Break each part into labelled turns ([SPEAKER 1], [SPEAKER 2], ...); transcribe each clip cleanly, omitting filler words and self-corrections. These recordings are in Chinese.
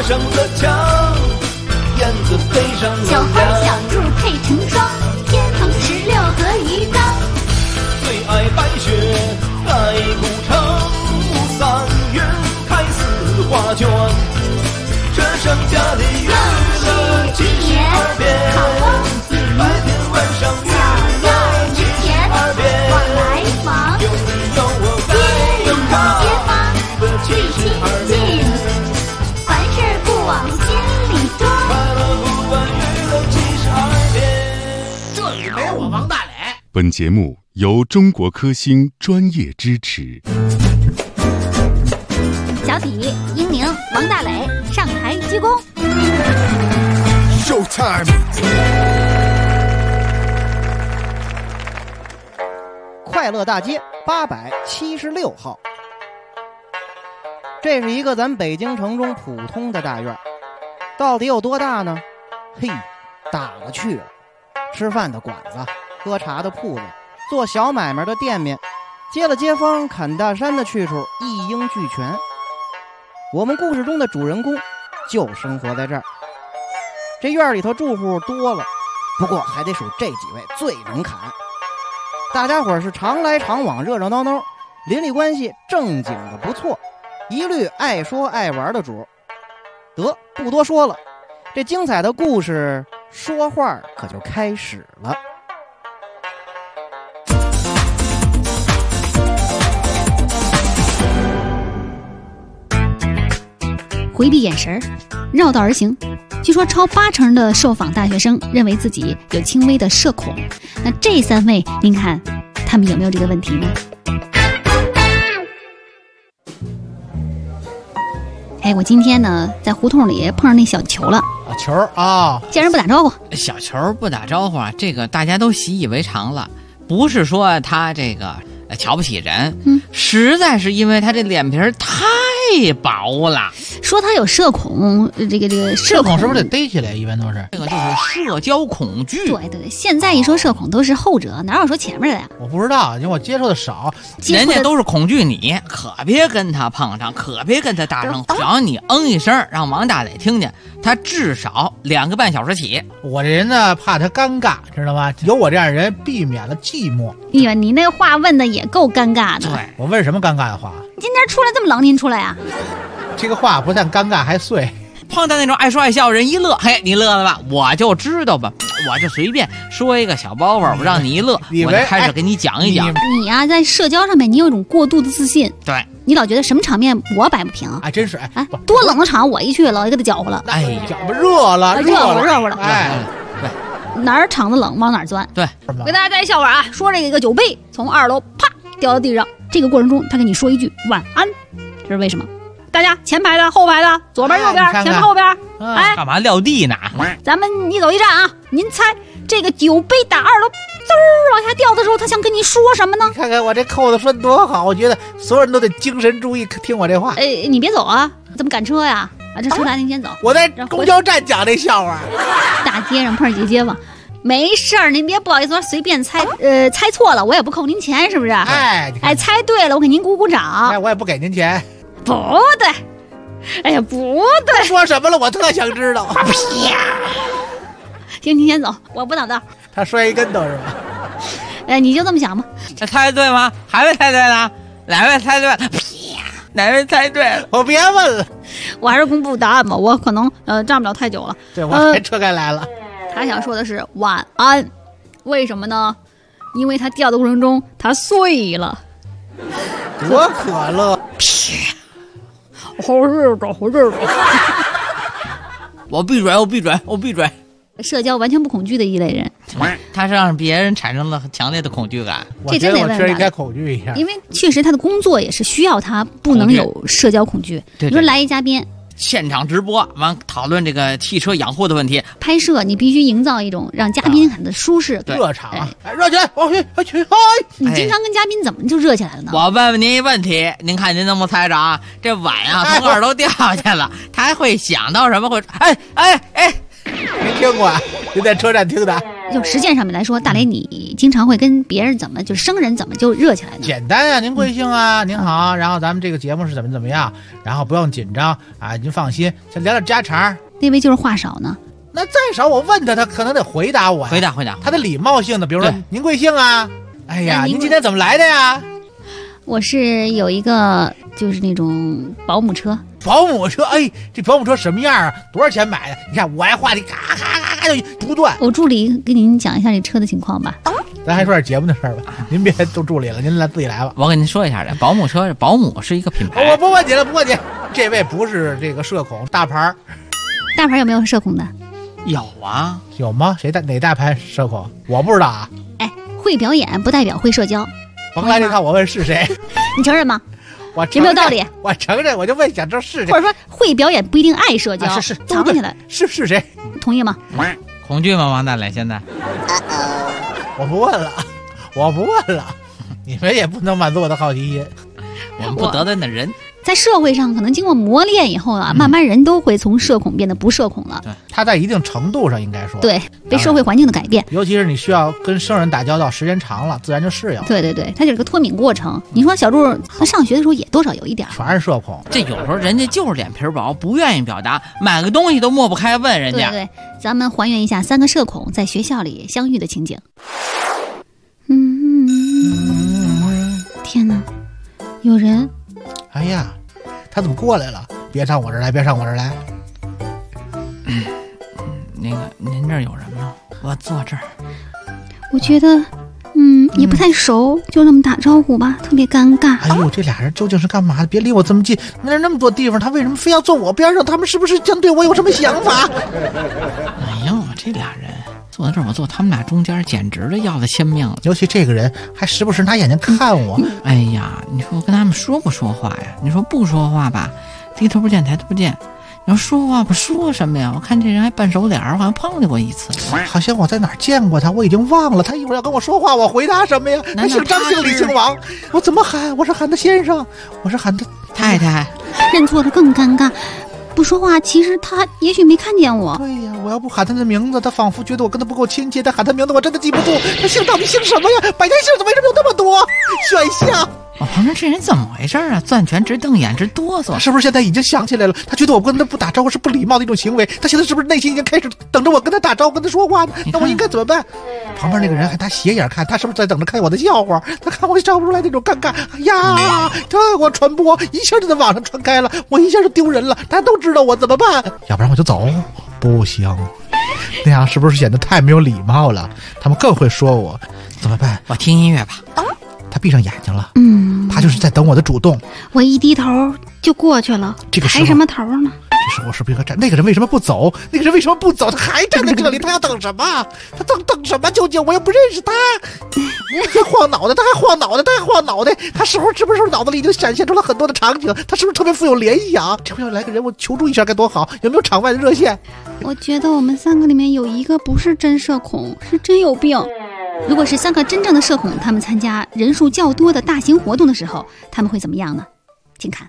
[SPEAKER 1] 挂上了墙，燕子飞上了
[SPEAKER 2] 小花小兔配成双，天蓬16和鱼缸。
[SPEAKER 1] 最爱白雪盖古城，3月开4花卷，这盛家的娱乐72变，白天晚上娱乐72变，
[SPEAKER 2] 往来往，
[SPEAKER 1] 有你有我
[SPEAKER 2] 街里街坊最亲近，凡事不往心里装。
[SPEAKER 1] 快乐不问娱乐72变。
[SPEAKER 3] 这里没我王大磊。
[SPEAKER 4] 本节目由中国科兴专业支持。
[SPEAKER 2] 小体、英宁、王大磊上台鞠躬。
[SPEAKER 5] Showtime！
[SPEAKER 6] 快乐大街876号，这是一个咱北京城中普通的大院，到底有多大呢？嘿，大了去了。吃饭的馆子，喝茶的铺子，做小买卖的店面，接了街坊砍大山的去处一应俱全。我们故事中的主人公就生活在这儿。这院里头住户多了，不过还得数这几位最能砍。大家伙是常来常往，热热闹闹，邻里关系正经的不错，一律爱说爱玩的主。得，不多说了，这精彩的故事说话可就开始了。
[SPEAKER 7] 回避眼神，绕道而行。据说超80%的受访大学生认为自己有轻微的社恐。那这3位，您看他们有没有这个问题呢？哎，我今天呢在胡同里碰上那小球了。
[SPEAKER 3] 球啊，
[SPEAKER 7] 见人不打招呼。
[SPEAKER 8] 小球不打招呼啊，这个大家都习以为常了。不是说他这个瞧不起人，实在是因为他这脸皮太薄了。
[SPEAKER 7] 说他有社恐，这个
[SPEAKER 3] 社恐是不是得逮起来？一般都是
[SPEAKER 8] 这个就是社交恐惧。
[SPEAKER 7] 对对对，现在一说社恐都是后者，哪有说前面的呀？
[SPEAKER 3] 我不知道，因为我接触的少。
[SPEAKER 8] 人家都是恐惧你，可别跟他碰上，可别跟他搭上。只要你一声，让王大磊听见，他至少2个半小时起。
[SPEAKER 3] 我这人呢，怕他尴尬，知道吗？有我这样的人，避免了寂寞。
[SPEAKER 7] 哎呀，你那话问的也够尴尬的。
[SPEAKER 8] 对，
[SPEAKER 3] 我问什么尴尬的话？
[SPEAKER 7] 你今天出来这么狼您出来呀？
[SPEAKER 3] 这个话不但尴尬还碎。
[SPEAKER 8] 碰到那种爱说爱笑的人一乐，嘿，你乐了吧？我就知道吧，我就随便说一个小包袱，我让你一乐，我就开始给你讲一讲。
[SPEAKER 7] 你呀，在社交上面你有一种过度的自信。
[SPEAKER 8] 对，
[SPEAKER 7] 你老觉得什么场面我摆不平。
[SPEAKER 3] 哎，真是
[SPEAKER 7] 哎，多冷的场我一去了，我就给他搅和了。
[SPEAKER 8] 哎呀，
[SPEAKER 3] 搅和热了，
[SPEAKER 7] 热乎了。
[SPEAKER 3] 哎，
[SPEAKER 8] 对，
[SPEAKER 7] 哪儿场子冷往哪儿钻。
[SPEAKER 8] 对，
[SPEAKER 7] 我给大家带一笑话啊，说这个酒杯从2楼啪掉到地上，这个过程中他跟你说一句晚安，这是为什么？大家前排的、后排的、左边、右边、前面、后边，哎，
[SPEAKER 8] 干嘛撂地呢？
[SPEAKER 7] 咱们一走一站啊，您猜这个酒杯打2楼滋儿往下掉的时候，他想跟你说什么呢？
[SPEAKER 3] 你看看我这扣子说的多好，我觉得所有人都得精神注意听我这话。
[SPEAKER 7] 哎，你别走啊，怎么赶车呀？啊，这车来您先走。
[SPEAKER 3] 我在公交站讲这笑话。
[SPEAKER 7] 大街上碰上几个街坊。没事儿，您别不好意思说随便猜，猜错了我也不扣您钱，是不是？
[SPEAKER 3] 哎，
[SPEAKER 7] 猜对了我给您鼓鼓掌。
[SPEAKER 3] 哎，我也不给您钱。
[SPEAKER 7] 不对，哎呀，不对，
[SPEAKER 3] 说什么了？我特想知道。
[SPEAKER 7] 啪！行，您先走，我不挡道。
[SPEAKER 3] 他摔一跟头是吧？
[SPEAKER 7] 哎，你就这么想吧。
[SPEAKER 8] 这猜对吗？还没猜对呢？哪位猜对了？啪！哪位猜对了？
[SPEAKER 3] 我别问了，
[SPEAKER 7] 我还是公布答案吧，我可能站不了太久了。
[SPEAKER 3] 对，我开车该来了。
[SPEAKER 7] 他想说的是晚安，为什么呢？因为他掉的过程中他碎了。
[SPEAKER 3] 多可乐！
[SPEAKER 7] 好热的，好热的！
[SPEAKER 8] 我闭嘴，我闭嘴，我闭嘴！
[SPEAKER 7] 社交完全不恐惧的一类人，
[SPEAKER 8] 他是让别人产生了强烈的恐惧感。
[SPEAKER 7] 这真得问
[SPEAKER 3] 他，应该恐惧一下，
[SPEAKER 7] 因为确实他的工作也是需要他不能有社交恐惧。
[SPEAKER 8] 对，
[SPEAKER 7] 你说来一嘉宾。
[SPEAKER 8] 现场直播完讨论这个汽车养护的问题，
[SPEAKER 7] 拍摄你必须营造一种让嘉宾很的舒适、
[SPEAKER 3] 热场，哎，热起来，去！
[SPEAKER 7] 你经常跟嘉宾怎么就热起来了呢？
[SPEAKER 8] 我问问您一问题，您看您能不能猜着啊？这碗啊从2楼掉下了，他还会想到什么？会没
[SPEAKER 3] 听过？您在车站听的？
[SPEAKER 7] 就实践上面来说，大雷你经常会跟别人怎么就生人怎么就热起来呢？
[SPEAKER 3] 简单啊，您贵姓啊？您好，然后咱们这个节目是怎么样，然后不用紧张啊，您放心，先聊聊家常。
[SPEAKER 7] 那位就是话少呢。
[SPEAKER 3] 那再少我问他，他可能得回答我呀。
[SPEAKER 8] 回答，
[SPEAKER 3] 他的礼貌性的，比如说您贵姓啊？哎呀，您今天怎么来的呀？
[SPEAKER 7] 我是有一个就是那种保姆车。
[SPEAKER 3] 保姆车，哎，这保姆车什么样啊？多少钱买的？你看我爱话题，咔咔咔就不断。
[SPEAKER 7] 我助理给您讲一下这车的情况吧。
[SPEAKER 3] 咱还说点节目的事儿吧，您别都助理了，您自己来吧。
[SPEAKER 8] 我跟您说一下，这保姆车，保姆是一个品牌。
[SPEAKER 3] 我不问你了，不问你。这位不是这个社恐，大牌。
[SPEAKER 7] 大牌有没有社恐的？
[SPEAKER 8] 有啊，
[SPEAKER 3] 有吗？哪大牌社恐？我不知道啊。
[SPEAKER 7] 哎，会表演不代表会社交。
[SPEAKER 3] 甭来这套，我问是谁？
[SPEAKER 7] 你承认吗？
[SPEAKER 3] 我
[SPEAKER 7] 有没有道理？
[SPEAKER 3] 我承认，我就问想知道是谁。
[SPEAKER 7] 或者说会表演不一定爱社交，
[SPEAKER 3] 是
[SPEAKER 7] 藏起来。
[SPEAKER 3] 是谁？
[SPEAKER 7] 同意吗？
[SPEAKER 8] 恐惧吗？王大磊，现在
[SPEAKER 3] 我不问了，你们也不能满足我的好奇心。
[SPEAKER 8] 我们不得罪那人。
[SPEAKER 7] 在社会上，可能经过磨练以后啊，慢慢人都会从社恐变得不社恐了。
[SPEAKER 3] 对，他在一定程度上应该说，
[SPEAKER 7] 对，被社会环境的改变，
[SPEAKER 3] 尤其是你需要跟生人打交道，时间长了，自然就适应。
[SPEAKER 7] 对，它就是个脱敏过程。你说小柱他上学的时候也多少有一点，
[SPEAKER 3] 全是社恐。
[SPEAKER 8] 这有时候人家就是脸皮薄，不愿意表达，买个东西都抹不开问人家。
[SPEAKER 7] 对，咱们还原一下3个社恐在学校里相遇的情景。天哪，有人！
[SPEAKER 3] 哎呀，他怎么过来了？别上我这儿来，别上我这儿来。
[SPEAKER 8] 那个，您这儿有人吗？我坐这儿。
[SPEAKER 7] 我觉得，也不太熟，就那么打招呼吧，特别尴尬。
[SPEAKER 3] 哎呦，这俩人究竟是干嘛的？别离我这么近，那么多地方，他为什么非要坐我边上？他们是不是想对我有什么想法？
[SPEAKER 8] 哎呦，这俩人坐在这儿，我坐他们俩中间，简直的要了亲命了。
[SPEAKER 3] 尤其这个人还时不时拿眼睛看我。
[SPEAKER 8] 哎呀，你说我跟他们说不说话呀？你说不说话吧，低头不见抬头不见。你要说话不说什么呀？我看这人还半熟脸，好像碰见过一次，
[SPEAKER 3] 好像我在哪儿见过他，我已经忘了。他一会儿要跟我说话，我回答什么呀？他姓张姓李姓王，我怎么喊？我是喊他先生，我是喊他
[SPEAKER 8] 太太。
[SPEAKER 7] 认错了更尴尬。不说话，其实他也许没看见我。
[SPEAKER 3] 对呀，我要不喊他的名字，他仿佛觉得我跟他不够亲切；但喊他名字，我真的记不住。他姓到底姓什么呀？百家姓为什么有那么多选项？
[SPEAKER 8] 我旁边这人怎么回事啊？攥拳直瞪眼直哆嗦，
[SPEAKER 3] 是不是现在已经想起来了？他觉得我跟他不打招呼是不礼貌的一种行为。他现在是不是内心已经开始等着我跟他打招呼、跟他说话呢？那我应该怎么办？旁边那个人还拿斜眼看，他是不是在等着看我的笑话？他看我笑不出来那种尴尬。哎呀，他给我传播，一下就在网上传开了，我一下就丢人了。大家都知道我怎么办？要不然我就走。不行，那样是不是显得太没有礼貌了？他们更会说我，怎么办？
[SPEAKER 8] 我听音乐吧。
[SPEAKER 3] 他闭上眼睛了，他就是在等我的主动。
[SPEAKER 7] 我一低头就过去了，
[SPEAKER 3] 这个
[SPEAKER 7] 抬什么头呢？
[SPEAKER 3] 这时候是不是应该站？那个人为什么不走？他还站在这里，他要等什么？他等什么？究竟我又不认识他。他晃脑袋，他还晃脑袋。他是不是脑子里已经闪现出了很多的场景？他是不是特别富有联想？这回要来个人，我求助一下该多好！有没有场外的热线？
[SPEAKER 7] 我觉得我们3个里面有一个不是真社恐，是真有病。如果是3个真正的社恐，他们参加人数较多的大型活动的时候，他们会怎么样呢？请看。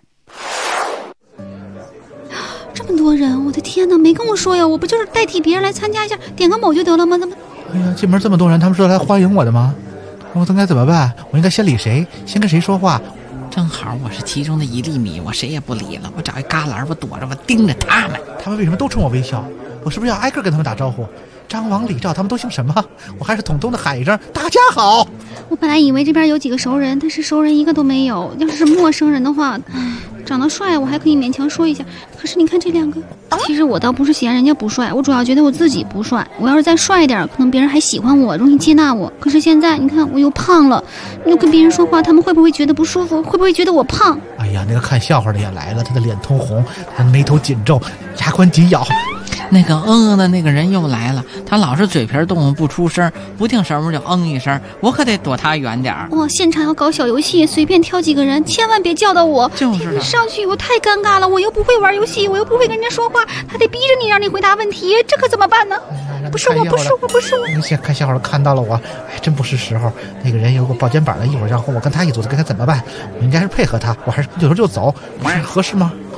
[SPEAKER 7] 这么多人，我的天哪，没跟我说呀！我不就是代替别人来参加一下，点个某就得了吗？怎么？
[SPEAKER 3] 哎呀，进门这么多人，他们是来欢迎我的吗？我应该怎么办？我应该先理谁？先跟谁说话？
[SPEAKER 8] 正好我是其中的1厘米，我谁也不理了，我找一旮旯，我躲着，我盯着他们。
[SPEAKER 3] 他们为什么都冲我微笑？我是不是要挨个跟他们打招呼？张王李赵他们都姓什么？我还是统统的喊一声大家好。
[SPEAKER 7] 我本来以为这边有几个熟人，但是熟人一个都没有。要是陌生人的话，长得帅我还可以勉强说一下，可是你看这2个，其实我倒不是嫌人家不帅，我主要觉得我自己不帅。我要是再帅一点，可能别人还喜欢我，容易接纳我。可是现在你看我又胖了，又跟别人说话，他们会不会觉得不舒服？会不会觉得我胖？
[SPEAKER 3] 哎呀，那个看笑话的也来了，他的脸通红，他眉头紧皱，牙关紧咬。
[SPEAKER 8] 那个的那个人又来了，他老是嘴皮动不出声，不定什么就一声，我可得躲他远点儿。
[SPEAKER 7] 哇，现场要搞小游戏，随便挑几个人，千万别叫到我。
[SPEAKER 8] 就是
[SPEAKER 7] 上去我太尴尬了，我又不会玩游戏，我又不会跟人家说话，他得逼着你让你回答问题，这可怎么办呢？不是我。
[SPEAKER 3] 那些看笑话的看到了我，哎，真不是时候。那个人有个抱肩膀的，一会儿然后我跟他一组，该怎么办？我应该是配合他，我还是有时候就走，合适吗？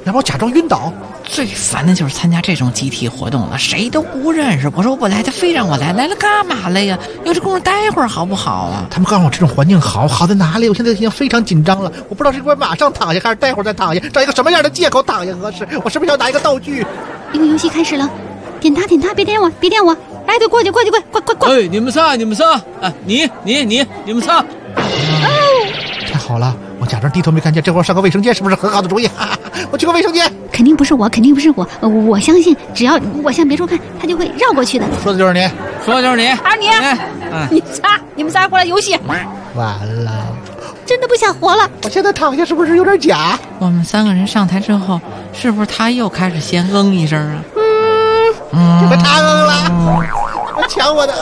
[SPEAKER 3] 要不我假装晕倒。
[SPEAKER 8] 最烦的就是参加这种集体活动了，谁都不认识。我说我不来，他非让我来，来了干嘛来呀？有这功夫待会儿好不好啊？
[SPEAKER 3] 他们告诉我这种环境好在哪里？我现在已经非常紧张了，我不知道是应该马上躺下，还是待会儿再躺下，找一个什么样的借口躺下合适？我是不是要拿一个道具？
[SPEAKER 7] 一个游戏开始了，点他，别点我！哎，对，过去，快！
[SPEAKER 8] 哎，你们仨，啊，你们仨。
[SPEAKER 3] 太好了，我假装低头没看见，这会儿上个卫生间是不是很好的主意？我去个卫生间。
[SPEAKER 7] 肯定不是我，我相信只要我向别处看，他就会绕过去的。
[SPEAKER 3] 说的就是你。
[SPEAKER 7] 还是你，你们仨过来游戏。
[SPEAKER 3] 完了，
[SPEAKER 7] 真的不想活了。
[SPEAKER 3] 我现在躺下是不是有点假？
[SPEAKER 8] 我们3个人上台之后，是不是他又开始先一声啊？
[SPEAKER 3] 这回他了，抢我的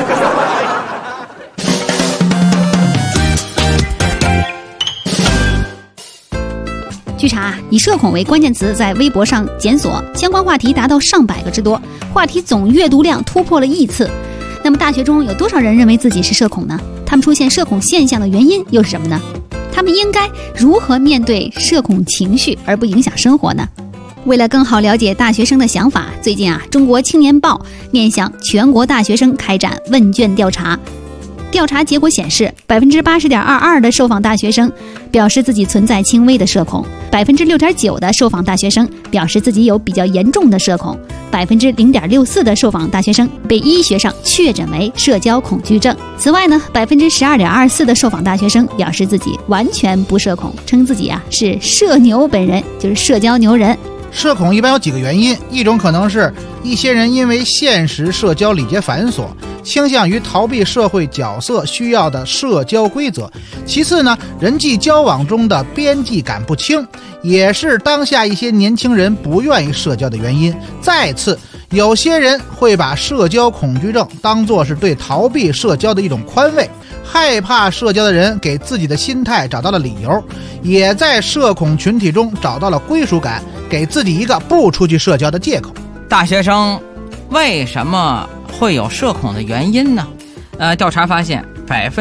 [SPEAKER 7] 据查，以社恐为关键词在微博上检索，相关话题达到上百个之多，话题总阅读量突破了亿次。那么大学中有多少人认为自己是社恐呢？他们出现社恐现象的原因又是什么呢？他们应该如何面对社恐情绪而不影响生活呢？为了更好了解大学生的想法，最近中国青年报面向全国大学生开展问卷调查。调查结果显示，80.22%的受访大学生表示自己存在轻微的社恐，6.9%的受访大学生表示自己有比较严重的社恐，0.64%的受访大学生被医学上确诊为社交恐惧症。此外呢，12.24%的受访大学生表示自己完全不社恐，称自己是社牛本人，就是社交牛人。
[SPEAKER 3] 社恐一般有几个原因，一种可能是一些人因为现实社交礼节繁琐，倾向于逃避社会角色需要的社交规则。其次呢，人际交往中的边际感不清，也是当下一些年轻人不愿意社交的原因。再次，有些人会把社交恐惧症当作是对逃避社交的一种宽慰，害怕社交的人给自己的心态找到了理由，也在社恐群体中找到了归属感，给自己一个不出去社交的借口。
[SPEAKER 8] 大学生为什么会有社恐的原因呢？调查发现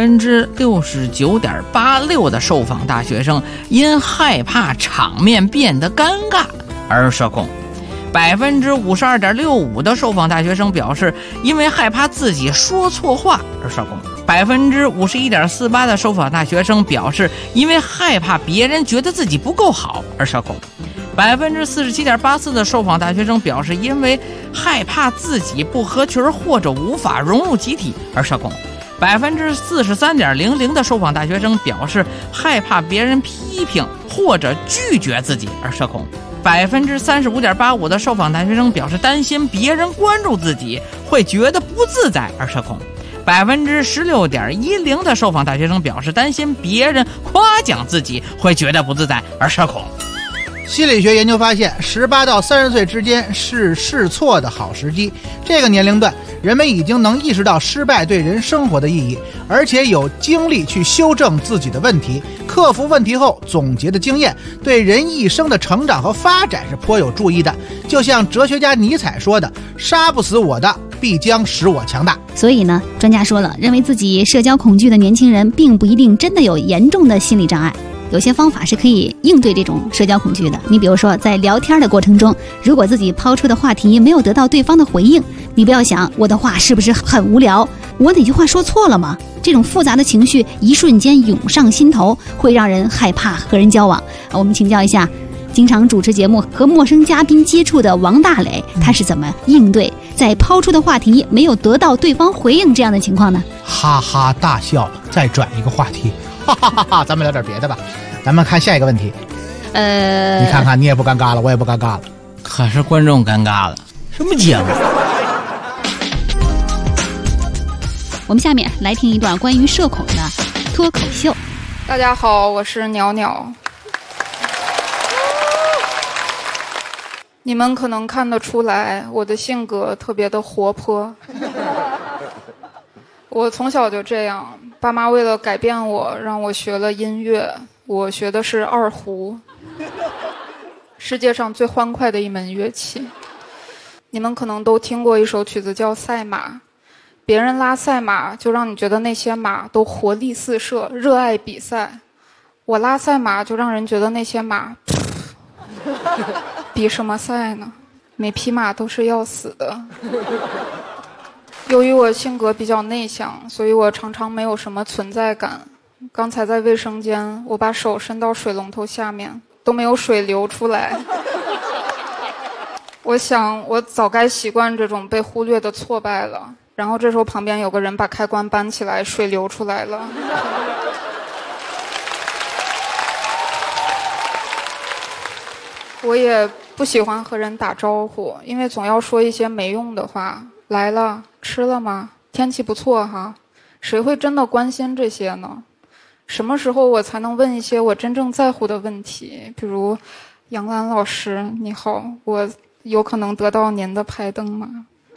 [SPEAKER 8] 69.86%的受访大学生因害怕场面变得尴尬而社恐，52.65%的受访大学生表示因为害怕自己说错话而社恐，51.48%的受访大学生表示因为害怕别人觉得自己不够好而社恐，47.84%的受访大学生表示因为害怕自己不合群或者无法融入集体而社恐，43.00%的受访大学生表示害怕别人批评或者拒绝自己而社恐，35.85%的受访大学生表示担心别人关注自己会觉得不自在而社恐，16.10%的受访大学生表示担心别人夸奖自己会觉得不自在而社恐。
[SPEAKER 3] 心理学研究发现，18到30岁之间是试错的好时机。这个年龄段，人们已经能意识到失败对人生活的意义，而且有精力去修正自己的问题，克服问题后总结的经验，对人一生的成长和发展是颇有注意的。就像哲学家尼采说的：“杀不死我的，必将使我强大。”
[SPEAKER 7] 所以呢，专家说了，认为自己社交恐惧的年轻人，并不一定真的有严重的心理障碍。有些方法是可以应对这种社交恐惧的。你比如说，在聊天的过程中，如果自己抛出的话题没有得到对方的回应，你不要想我的话是不是很无聊，我哪句话说错了吗？这种复杂的情绪一瞬间涌上心头，会让人害怕和人交往。我们请教一下经常主持节目和陌生嘉宾接触的王大磊，他是怎么应对在抛出的话题没有得到对方回应这样的情况呢？
[SPEAKER 3] 哈哈大笑，再转一个话题，哈哈哈哈！咱们聊点别的吧。咱们看下一个问题。你看看，你也不尴尬了，我也不尴尬了，
[SPEAKER 8] 可是观众尴尬了。什么节目？
[SPEAKER 7] 我们下面来听一段关于社恐的脱口秀。
[SPEAKER 5] 大家好，我是鸟鸟。你们可能看得出来，我的性格特别的活泼。我从小就这样，爸妈为了改变我，让我学了音乐。我学的是二胡，世界上最欢快的一门乐器。你们可能都听过一首曲子叫《赛马》，别人拉赛马就让你觉得那些马都活力四射，热爱比赛。我拉赛马就让人觉得那些马比什么赛呢？每匹马都是要死的。由于我性格比较内向，所以我常常没有什么存在感。刚才在卫生间，我把手伸到水龙头下面，都没有水流出来。我想我早该习惯这种被忽略的挫败了。然后这时候旁边有个人把开关搬起来，水流出来了。我也不喜欢和人打招呼，因为总要说一些没用的话。来了，吃了吗？天气不错哈。谁会真的关心这些呢？什么时候我才能问一些我真正在乎的问题？比如，杨澜老师你好，我有可能得到您的拍灯吗？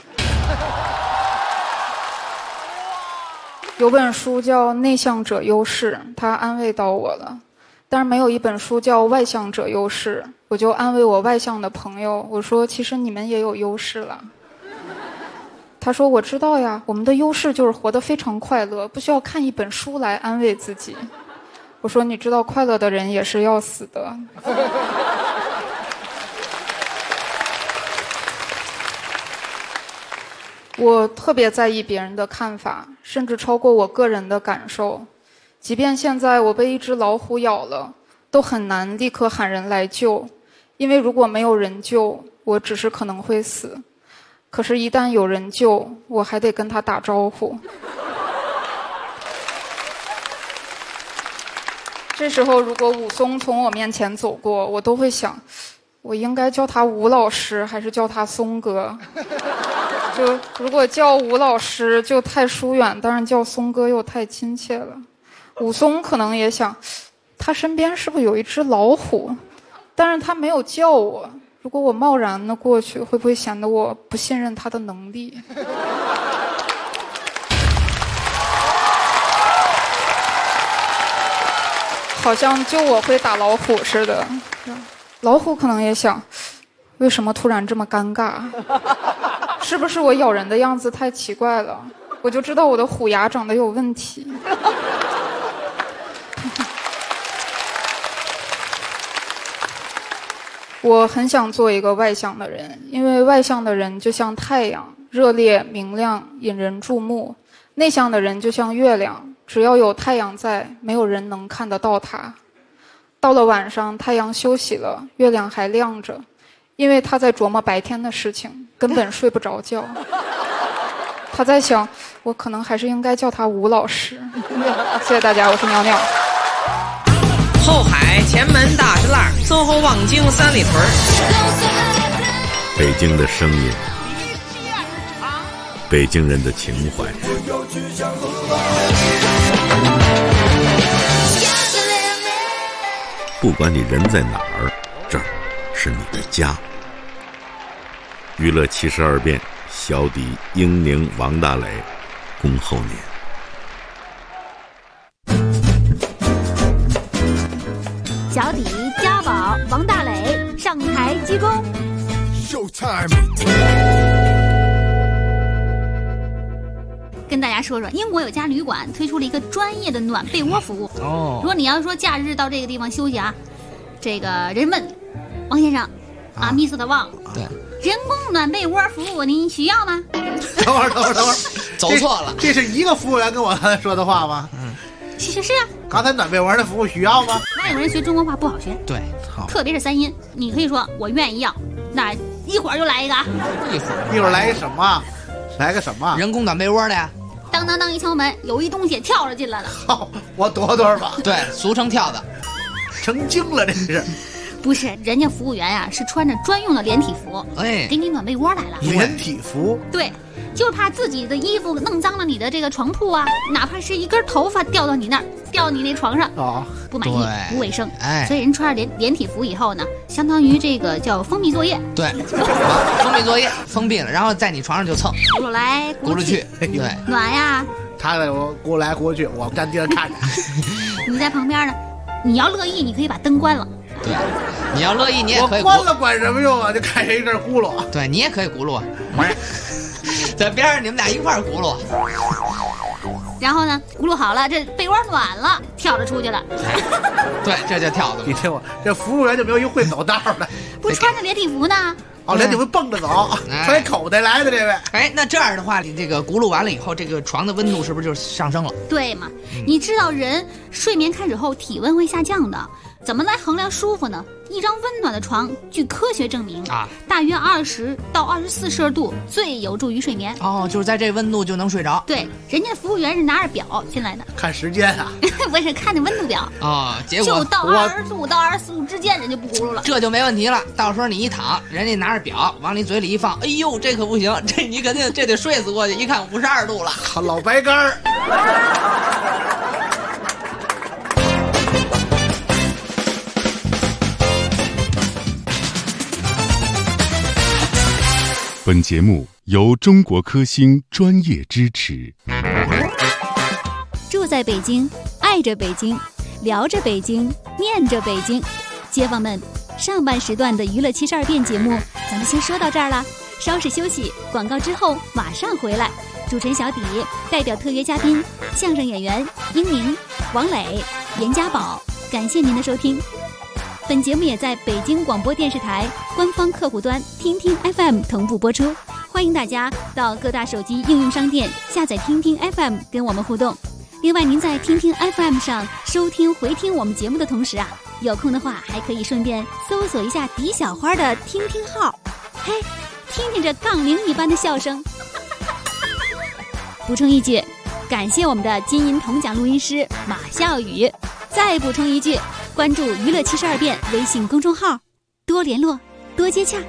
[SPEAKER 5] 有本书叫《内向者优势》，它安慰到我了。但是没有一本书叫《外向者优势》，我就安慰我外向的朋友，我说其实你们也有优势了。他说我知道呀，我们的优势就是活得非常快乐，不需要看一本书来安慰自己。我说你知道快乐的人也是要死的。我特别在意别人的看法，甚至超过我个人的感受。即便现在我被一只老虎咬了，都很难立刻喊人来救，因为如果没有人救，我只是可能会死。可是一旦有人救，我还得跟他打招呼。这时候如果武松从我面前走过，我都会想，我应该叫他吴老师还是叫他松哥？就如果叫吴老师就太疏远，但是叫松哥又太亲切了。武松可能也想，他身边是不是有一只老虎？但是他没有叫我，如果我贸然的过去，会不会显得我不信任他的能力？好像就我会打老虎似的。老虎可能也想，为什么突然这么尴尬？是不是我咬人的样子太奇怪了？我就知道我的虎牙长得有问题。我很想做一个外向的人，因为外向的人就像太阳，热烈明亮，引人注目；内向的人就像月亮，只要有太阳在，没有人能看得到它。到了晚上，太阳休息了，月亮还亮着，因为他在琢磨白天的事情，根本睡不着觉。他在想，我可能还是应该叫他吴老师。谢谢大家，我是鸟鸟。
[SPEAKER 8] 后海前门大石栏，身后望京三里屯。
[SPEAKER 9] 北京的声音，北京人的情怀。不管你人在哪儿，这儿是你的家。娱乐72变，小底英宁、王大雷，恭候您。
[SPEAKER 2] 小底家宝王大雷上台鞠躬。跟大家说说，英国有家旅馆推出了一个专业的暖被窝服务。如果你要说假日到这个地方休息啊，这个人问王先生啊，Mr. Wang，
[SPEAKER 10] 对，
[SPEAKER 2] 人工暖被窝服务您需要吗？
[SPEAKER 3] 等会儿，
[SPEAKER 10] 走错了，
[SPEAKER 3] 这是一个服务员跟我说的话吗？
[SPEAKER 2] 是啊。
[SPEAKER 3] 刚才暖被窝的服务需要吗？
[SPEAKER 2] 外国人学中国话不好学，
[SPEAKER 10] 对，
[SPEAKER 2] 特别是三音，你可以说我愿意要，那一会儿就来一个，
[SPEAKER 3] 一会儿来一什么？来个什么？
[SPEAKER 10] 人工暖被窝的呀。
[SPEAKER 2] 当当当一敲门，有一东西跳着进来了。
[SPEAKER 3] 好，我躲躲吧。
[SPEAKER 10] 对，俗称跳的，
[SPEAKER 3] 成精了这是。
[SPEAKER 2] 不是，人家服务员呀是穿着专用的连体服，
[SPEAKER 10] 哎，
[SPEAKER 2] 给你暖被窝来了。
[SPEAKER 3] 连体服？
[SPEAKER 2] 对，就怕自己的衣服弄脏了你的这个床铺啊，哪怕是一根头发掉到你那儿，掉你那床上，不满意，不卫生。
[SPEAKER 10] 哎，
[SPEAKER 2] 所以人穿着连体服以后呢，相当于这个叫封闭作业。
[SPEAKER 10] 对，封闭作业，封闭了，然后在你床上就蹭，
[SPEAKER 2] 轱辘来
[SPEAKER 10] 轱辘去，对，
[SPEAKER 2] 暖呀。
[SPEAKER 3] 他在我轱辘来轱辘去，我站地上看着。
[SPEAKER 2] 你在旁边呢，你要乐意，你可以把灯关了。
[SPEAKER 10] 对，你要乐意，你也可以。
[SPEAKER 3] 我关了管什么用啊？就看谁这轱辘。
[SPEAKER 10] 对，你也可以轱辘，在边上你们俩一块儿轱辘。
[SPEAKER 2] 然后呢，轱辘好了，这被窝暖了，跳着出去了。
[SPEAKER 10] 对，这就跳的。
[SPEAKER 3] 你听我，这服务员就没有一会走道的，
[SPEAKER 2] 不穿着连体服呢？
[SPEAKER 3] 哦，连体服蹦着走，穿口袋来的这位。
[SPEAKER 10] 哎，那这样的话，你这个轱辘完了以后，这个床的温度是不是就上升了？
[SPEAKER 2] 对嘛？你知道人睡眠开始后体温会下降的，怎么来衡量舒服呢？一张温暖的床，据科学证明啊，大约20到24摄氏度最有助于睡眠。
[SPEAKER 10] 哦，就是在这温度就能睡着。
[SPEAKER 2] 对，人家服务员是拿着表进来的，
[SPEAKER 3] 看时间啊，
[SPEAKER 2] 不是看那温度表
[SPEAKER 10] 啊，结果
[SPEAKER 2] 就到20度到24度之间，人就不咕噜了，
[SPEAKER 10] 这就没问题了。到时候你一躺，人家拿着表往你嘴里一放，哎呦，这可不行，这你肯定这得睡死过去。一看52度了，
[SPEAKER 3] 老白干儿。
[SPEAKER 4] 本节目由中国科兴专业支持。
[SPEAKER 11] 住在北京，爱着北京，聊着北京，念着北京。街坊们，上半时段的娱乐72变节目咱们先说到这儿了，稍事休息，广告之后马上回来。主持人小底代表特约嘉宾相声演员英明、王磊、严家宝，感谢您的收听。本节目也在北京广播电视台官方客户端听听 FM 同步播出，欢迎大家到各大手机应用商店下载听听 FM 跟我们互动。另外，您在听听 FM 上收听回听我们节目的同时啊，有空的话还可以顺便搜索一下狄小花的听听号，嘿，听听这杠铃一般的笑声。补充一句，感谢我们的金银铜奖录音师马笑宇。再补充一句，关注娱乐72变微信公众号，多联络，多接洽。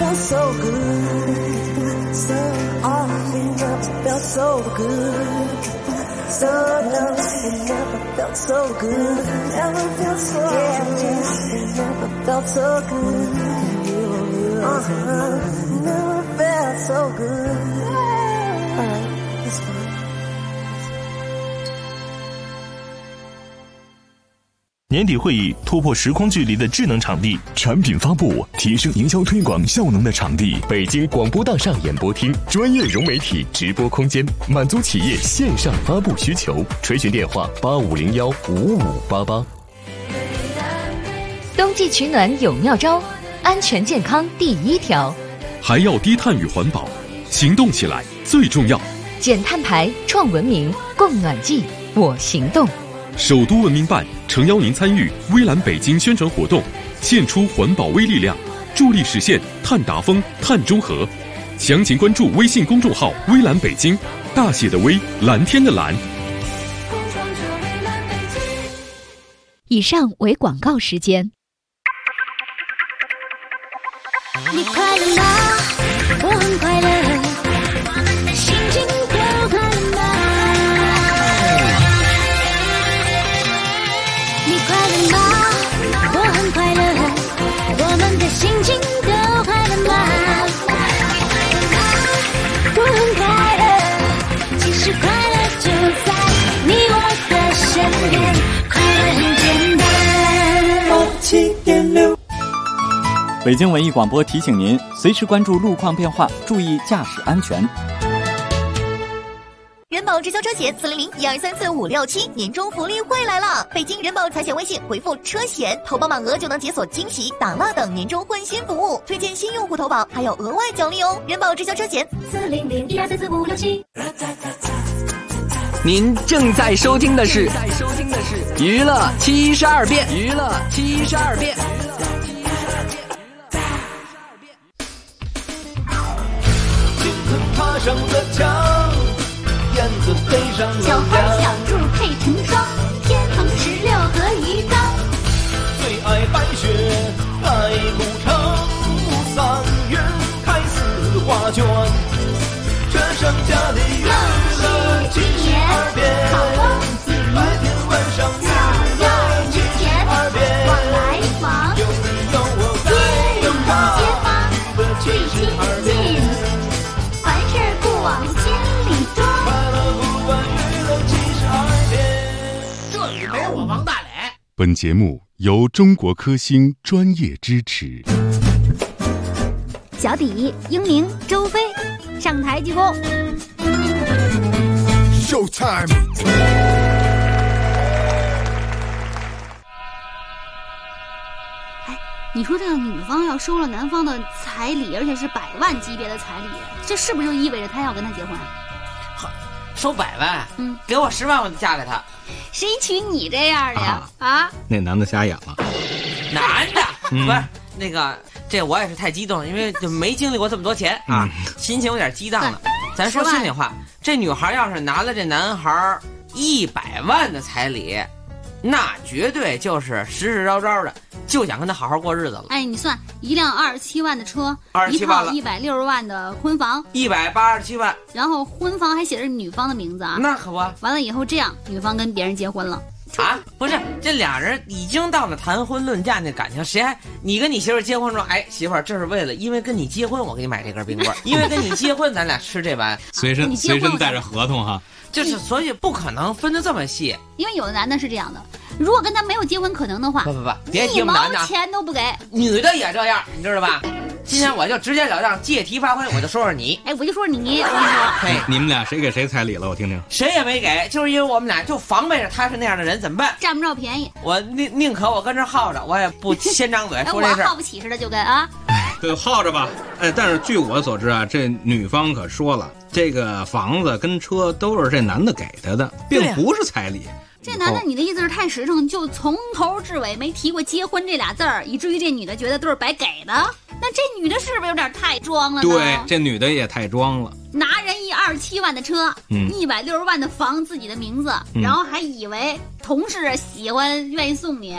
[SPEAKER 1] felt so good. So off and up, felt so good. So low and never felt so good. Never felt so good. And never felt so good. Never felt so good. Alright, it's fine.
[SPEAKER 12] 年底会议突破时空距离的智能场地，产品发布提升营销推广效能的场地，北京广播大厦演播厅专业融媒体直播空间，满足企业线上发布需求。垂询电话85015588。
[SPEAKER 13] 冬季取暖有妙招，安全健康第一条，
[SPEAKER 14] 还要低碳与环保，行动起来最重要。
[SPEAKER 13] 减碳排，创文明，供暖季，我行动。
[SPEAKER 14] 首都文明办诚邀您参与微蓝北京宣传活动，献出环保微力量，助力实现碳达峰、碳中和。详情关注微信公众号“微蓝北京”，大写的微，蓝天的蓝。
[SPEAKER 13] 以上为广告时间。
[SPEAKER 15] 你快乐吗？我很快乐，心情都快乐吗？你快乐吗？我很快乐，我们的心情都快乐吗？我很快乐，其实快乐就在你我的身边，快乐很简单。87.6
[SPEAKER 16] 北京文艺广播提醒您，随时关注路况变化，注意驾驶安全。
[SPEAKER 17] 人保直销车险400-1234-567年终福利会来了！北京人保财险微信回复车险，投保满额就能解锁惊喜、打蜡等年终换新服务，推荐新用户投保还有额外奖励哦！人保直销车险400-1234-567。
[SPEAKER 18] 您正在收听的是娱乐72变，娱乐72变。
[SPEAKER 1] 爬上了墙，燕子飞上了
[SPEAKER 2] 小花小兔配成双，天横16和鱼缸。
[SPEAKER 1] 最爱白雪在古城，3月开4画卷。这盛夏的娱乐72变，白天晚上娱乐72变。
[SPEAKER 2] 往来往，
[SPEAKER 1] 有你有我在有他，
[SPEAKER 2] 街坊最亲近。往心里装，
[SPEAKER 1] 快乐不管娱乐72变。
[SPEAKER 10] 这里没我王大磊。
[SPEAKER 4] 本节目由中国科兴专业支持。
[SPEAKER 11] 小底、英明、周飞上台鞠躬。
[SPEAKER 19] Showtime。
[SPEAKER 2] 你说这个女方要收了男方的彩礼，而且是100万级别的彩礼，这是不是就意味着他要跟他结婚？
[SPEAKER 10] 收100万，给我10万我就嫁给他。
[SPEAKER 2] 谁娶你这样的呀？啊？
[SPEAKER 3] 那男的瞎眼了。
[SPEAKER 10] 男的不是那个，这我也是太激动了，因为就没经历过这么多钱啊，心情有点激荡了。咱说心里话，这女孩要是拿了这男孩100万的彩礼，那绝对就是实招招的，就想跟他好好过日子了。
[SPEAKER 2] 哎，你算一辆27万的车
[SPEAKER 10] ，27万了，
[SPEAKER 2] 一套160万的婚房
[SPEAKER 10] ，187万，
[SPEAKER 2] 然后婚房还写着女方的名字啊。
[SPEAKER 10] 那可不。
[SPEAKER 2] 完了以后这样，女方跟别人结婚了
[SPEAKER 10] 啊？不是，这俩人已经到了谈婚论嫁那感情，谁还你跟你媳妇结婚说，哎，媳妇儿，这是为了因为跟你结婚，我给你买这根冰棍，因为跟你结婚，咱俩吃这碗，
[SPEAKER 3] 随身带着合同哈。
[SPEAKER 10] 就是所以不可能分得这么细，
[SPEAKER 2] 因为有的男的是这样的，如果跟他没有结婚可能的话，
[SPEAKER 10] 不，别提我们男的，
[SPEAKER 2] 1毛钱都不给。
[SPEAKER 10] 女的也这样，你知道吧？今天我就直截了当借题发挥，我就说说你。
[SPEAKER 2] 哎，我就说你，我跟你说，
[SPEAKER 10] 嘿，
[SPEAKER 3] 你们俩谁给谁彩礼了？我听听。
[SPEAKER 10] 谁也没给，就是因为我们俩就防备着他是那样的人，怎么办？
[SPEAKER 2] 占不着便宜。
[SPEAKER 10] 我宁可我跟这耗着，我也不先张嘴说这事。
[SPEAKER 2] 我耗不起似的，就跟啊。
[SPEAKER 3] 对，耗着吧。哎，但是据我所知啊，这女方可说了，这个房子跟车都是这男的给他的，并不是彩礼。
[SPEAKER 2] 这男的，你的意思是太实诚，就从头至尾没提过结婚这俩字儿，以至于这女的觉得都是白给的。那这女的是不是有点太装了呢？
[SPEAKER 3] 对，这女的也太装了。
[SPEAKER 2] 拿人127万的车，160万的房，自己的名字，然后还以为同事喜欢愿意送你，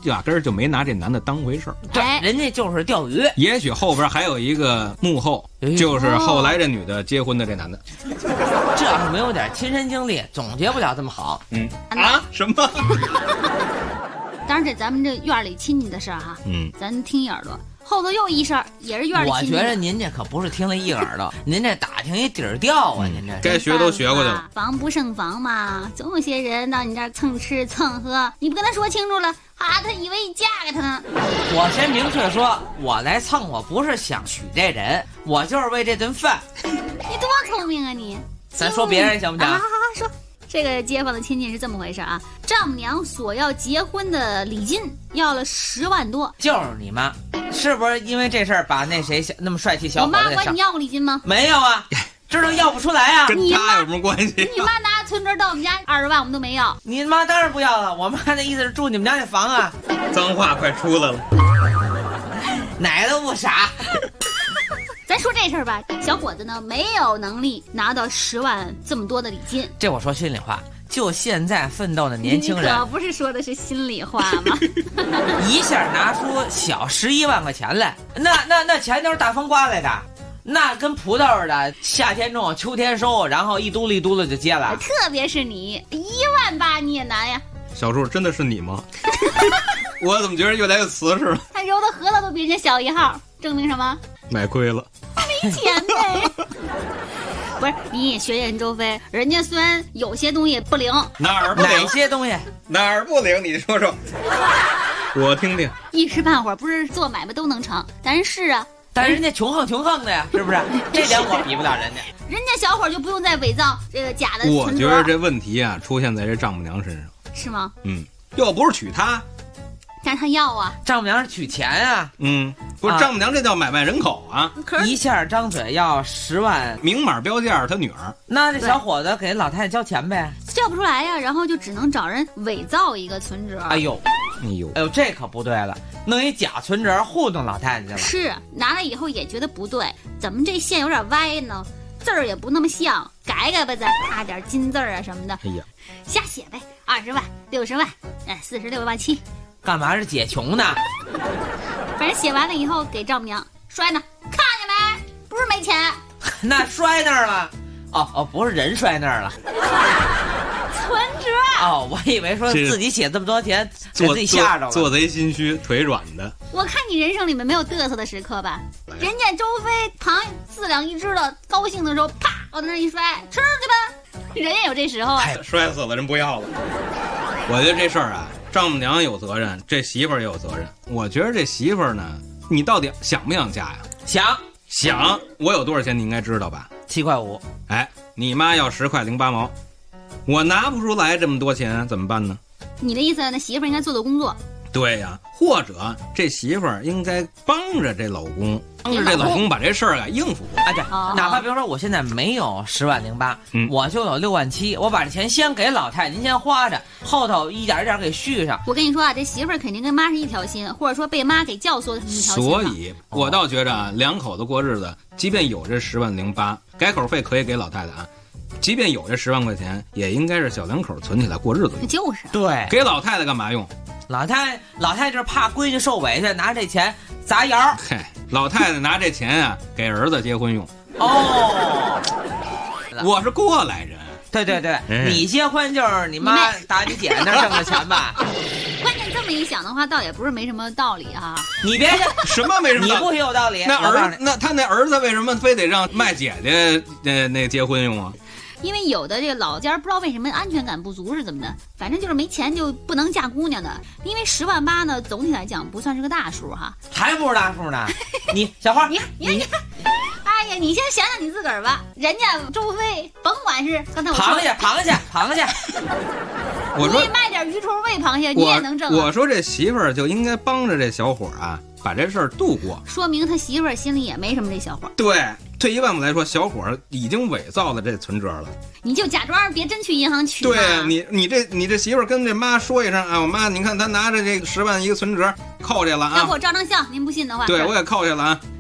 [SPEAKER 19] 压根儿就没拿这男的当回事儿。
[SPEAKER 10] 对，人家就是钓鱼。
[SPEAKER 19] 也许后边还有一个幕后，就是后来这女的结婚的这男的。
[SPEAKER 10] 这要是没有点亲身经历，总结不了这么好。
[SPEAKER 19] 什么？
[SPEAKER 2] 当然，这咱们这院里亲戚的事儿哈，咱听一耳朵。后头又一事儿，也是院里亲戚。
[SPEAKER 10] 我觉得您这可不是听了一耳朵，您这打听一底儿调啊！您这
[SPEAKER 19] 该学都学过去了。
[SPEAKER 2] 防不胜防嘛，总有些人到你这儿蹭吃蹭喝，你不跟他说清楚了啊，他以为你嫁给他呢。
[SPEAKER 10] 我先明确说，我来蹭，我不是想娶这人，我就是为这顿饭。
[SPEAKER 2] 你多聪明啊你！
[SPEAKER 10] 咱说别人行不行？
[SPEAKER 2] 好，说。这个街坊的亲戚是这么回事啊，丈母娘索要结婚的礼金要了10万多。
[SPEAKER 10] 就是你妈，是不是因为这事儿把那谁那么帅气小伙子？
[SPEAKER 2] 我妈管你要过礼金吗？
[SPEAKER 10] 没有啊，知道要不出来啊。
[SPEAKER 19] 跟他有什么关系？
[SPEAKER 2] 你妈拿存折到我们家20万，我们都没要。
[SPEAKER 10] 你妈当然不要了，我妈那意思是住你们家那房啊。
[SPEAKER 19] 脏话快出来了，
[SPEAKER 10] 奶都不傻。
[SPEAKER 2] 咱说这事儿吧，小伙子呢没有能力拿到10万这么多的礼金。
[SPEAKER 10] 这我说心里话，就现在奋斗的年轻人，
[SPEAKER 2] 可不是说的是心里话吗？
[SPEAKER 10] 一下拿出小11万块钱来，那钱都是大风刮来的，那跟葡萄似的，夏天种，秋天收，然后一嘟噜一嘟噜就接了。
[SPEAKER 2] 特别是你1万8你也难呀。
[SPEAKER 19] 小柱，真的是你吗？我怎么觉得越来越瓷实了？
[SPEAKER 2] 他揉的核桃都比人家小1号，证明什么？
[SPEAKER 19] 买亏了。
[SPEAKER 2] 没钱呗。不是，你也学人周飞，人家虽然有些东西不灵，
[SPEAKER 19] 哪儿不灵？
[SPEAKER 10] 哪些东西？
[SPEAKER 19] 哪儿不灵？你说说，我听听。
[SPEAKER 2] 一时半会儿不是做买卖都能成，但是啊，
[SPEAKER 10] 但是人家穷横的呀，是不是？这点我比不了人家。
[SPEAKER 2] 人家小伙就不用再伪造这个假的存折。
[SPEAKER 19] 我觉得这问题啊，出现在这丈母娘身上。
[SPEAKER 2] 是吗？
[SPEAKER 19] 又不是娶她。
[SPEAKER 2] 但是他要啊，
[SPEAKER 10] 丈母娘是取钱啊，
[SPEAKER 19] 不是丈母娘这叫买卖人口啊，
[SPEAKER 10] 一下张嘴要10万，
[SPEAKER 19] 明码标价他女儿，
[SPEAKER 10] 那这小伙子给老太太交钱呗，
[SPEAKER 2] 交不出来呀，然后就只能找人伪造一个存折。
[SPEAKER 10] 哎呦，这可不对了，弄一假存折糊弄老太太去了。
[SPEAKER 2] 是拿来以后也觉得不对，怎么这线有点歪呢？字儿也不那么像，改吧，再插点金字啊什么的。
[SPEAKER 19] 哎呀，
[SPEAKER 2] 瞎写呗，20万、60万，46万7。
[SPEAKER 10] 干嘛是解穷呢？
[SPEAKER 2] 反正写完了以后给丈母娘摔呢，看见没？不是没钱，
[SPEAKER 10] 那摔那儿了。哦，不是人摔那儿了，
[SPEAKER 2] 存折。
[SPEAKER 10] 哦，我以为说自己写这么多钱，给自己吓着了，
[SPEAKER 19] 做贼心虚，腿软的。
[SPEAKER 2] 我看你人生里面没有嘚瑟的时刻吧？人家周飞螃蟹4两1只的，高兴的时候啪往那一摔，吃去吧。人也有这时候啊。
[SPEAKER 19] 摔死了人不要了。我觉得这事儿啊，丈母娘有责任，这媳妇儿也有责任。我觉得这媳妇儿呢，你到底想不想嫁呀？想。我有多少钱你应该知道吧
[SPEAKER 10] ？7块5。
[SPEAKER 19] 哎，你妈要10块08毛，我拿不出来这么多钱怎么办呢？
[SPEAKER 2] 你的意思，那媳妇儿应该做工作。
[SPEAKER 19] 对呀，或者这媳妇儿应该帮着这老公，把这事儿给应付过。
[SPEAKER 10] 哎，对，哪怕比如说我现在没有10万08，我就有6万7，我把这钱先给老太太，您先花着，后头一点一点给续上。
[SPEAKER 2] 我跟你说啊，这媳妇儿肯定跟妈是一条心，或者说被妈给教唆的一条心。
[SPEAKER 19] 所以我倒觉着啊，两口子过日子，即便有这10万08，改口费可以给老太太啊。即便有这10万块钱，也应该是小两口存起来过日子用。
[SPEAKER 2] 就是
[SPEAKER 10] 对，
[SPEAKER 19] 给老太太干嘛用？
[SPEAKER 10] 老太太就是怕闺女受委屈，拿这钱砸窑。
[SPEAKER 19] 嘿，老太太拿这钱啊给儿子结婚用。
[SPEAKER 10] 哦，
[SPEAKER 19] 我是过来人。
[SPEAKER 10] 对，你结婚就是你妈打你姐那挣的钱吧？
[SPEAKER 2] 关键这么一想的话，倒也不是没什么道理哈。
[SPEAKER 10] 你别
[SPEAKER 19] 什么没什么道理，
[SPEAKER 10] 你不有道理。
[SPEAKER 19] 那他那儿子为什么非得让卖姐姐那结婚用啊？
[SPEAKER 2] 因为有的这个老家不知道为什么安全感不足是怎么的，反正就是没钱就不能嫁姑娘的。因为10万8呢，总体来讲不算是个大数哈，
[SPEAKER 10] 还不是大数呢。你小花，
[SPEAKER 2] 你，哎呀，你先想想你自个儿吧。人家周飞甭管是刚才我说
[SPEAKER 10] 螃蟹，
[SPEAKER 19] 我说
[SPEAKER 2] 你卖点鱼虫喂螃蟹，你也能挣。
[SPEAKER 19] 我说这媳妇儿就应该帮着这小伙啊，把这事儿度过。
[SPEAKER 2] 说明他媳妇儿心里也没什么这小伙。
[SPEAKER 19] 对，退一万步来说，小伙已经伪造了这存折了。
[SPEAKER 2] 你就假装别真去银行取。
[SPEAKER 19] 对，你这媳妇儿跟这妈说一声啊，我妈，你看她拿着这10万一个存折扣去了啊。
[SPEAKER 2] 要给我照张相，您不信的话。
[SPEAKER 19] 对，我也扣去了啊。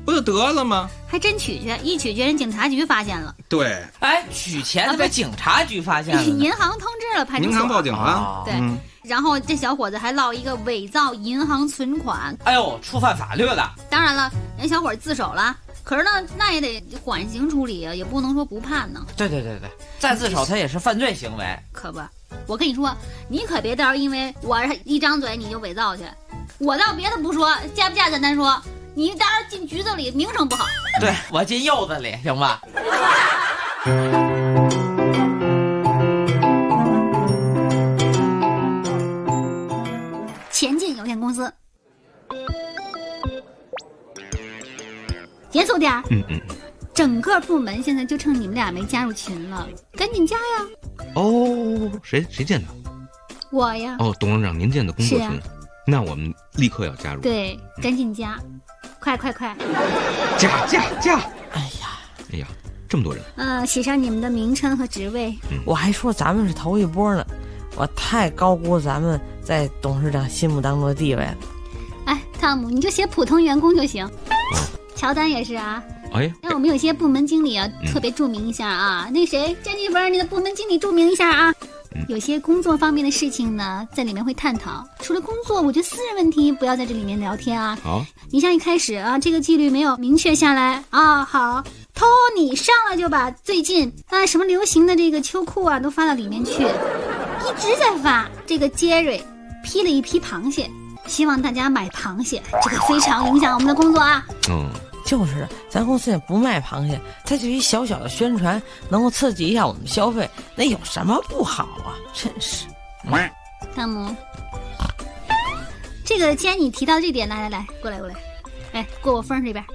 [SPEAKER 19] 不就得了吗？
[SPEAKER 2] 还真取去，一取去人警察局发现了。
[SPEAKER 19] 对，
[SPEAKER 8] 哎，取钱的被警察局发现了。
[SPEAKER 2] 银行通知了派出所，
[SPEAKER 19] 银行报警了。
[SPEAKER 2] 对，然后这小伙子还落一个伪造银行存款。
[SPEAKER 8] 哎呦，触犯法律了。
[SPEAKER 2] 当然了，人小伙自首了。可是呢，那也得缓刑处理啊，也不能说不判呢。
[SPEAKER 8] 对，再自首他也是犯罪行为。
[SPEAKER 2] 可不，我跟你说，你可别到时候因为我一张嘴你就伪造去。我倒别的不说，嫁不嫁咱单说，你到时候进局子里名声不好。
[SPEAKER 8] 对，我进柚子里行吧？
[SPEAKER 2] 前进有限公司。严肃点儿。整个部门现在就剩你们俩没加入群了，赶紧加呀！
[SPEAKER 20] 哦，谁建的？
[SPEAKER 2] 我呀。
[SPEAKER 20] 哦，董事长您建的工作群，那我们立刻要加入。
[SPEAKER 2] 对，赶紧加，快！
[SPEAKER 20] 加！哎呀，这么多人。
[SPEAKER 2] 写上你们的名称和职位。
[SPEAKER 8] 我还说咱们是头一波呢，我太高估咱们在董事长心目当中的地位了。
[SPEAKER 2] 哎，汤姆，你就写普通员工就行。乔丹也是啊。
[SPEAKER 20] 哎，
[SPEAKER 2] 那我们有些部门经理啊，特别注明一下啊。那谁，詹妮弗，你的部门经理注明一下啊。有些工作方面的事情呢，在里面会探讨。除了工作，我觉得私人问题不要在这里面聊天啊。
[SPEAKER 20] 好，
[SPEAKER 2] 你像一开始啊，这个纪律没有明确下来啊。好，托尼上来就把最近什么流行的这个秋裤啊都发到里面去，一直在发。这个杰瑞批了一批螃蟹，希望大家买螃蟹，这个非常影响我们的工作啊。
[SPEAKER 8] 就是咱公司也不卖螃蟹，它就一小小的宣传，能够刺激一下我们消费，那有什么不好啊？真是。
[SPEAKER 2] 汤姆，这个既然你提到这点，来，过来，哎，过我风这边。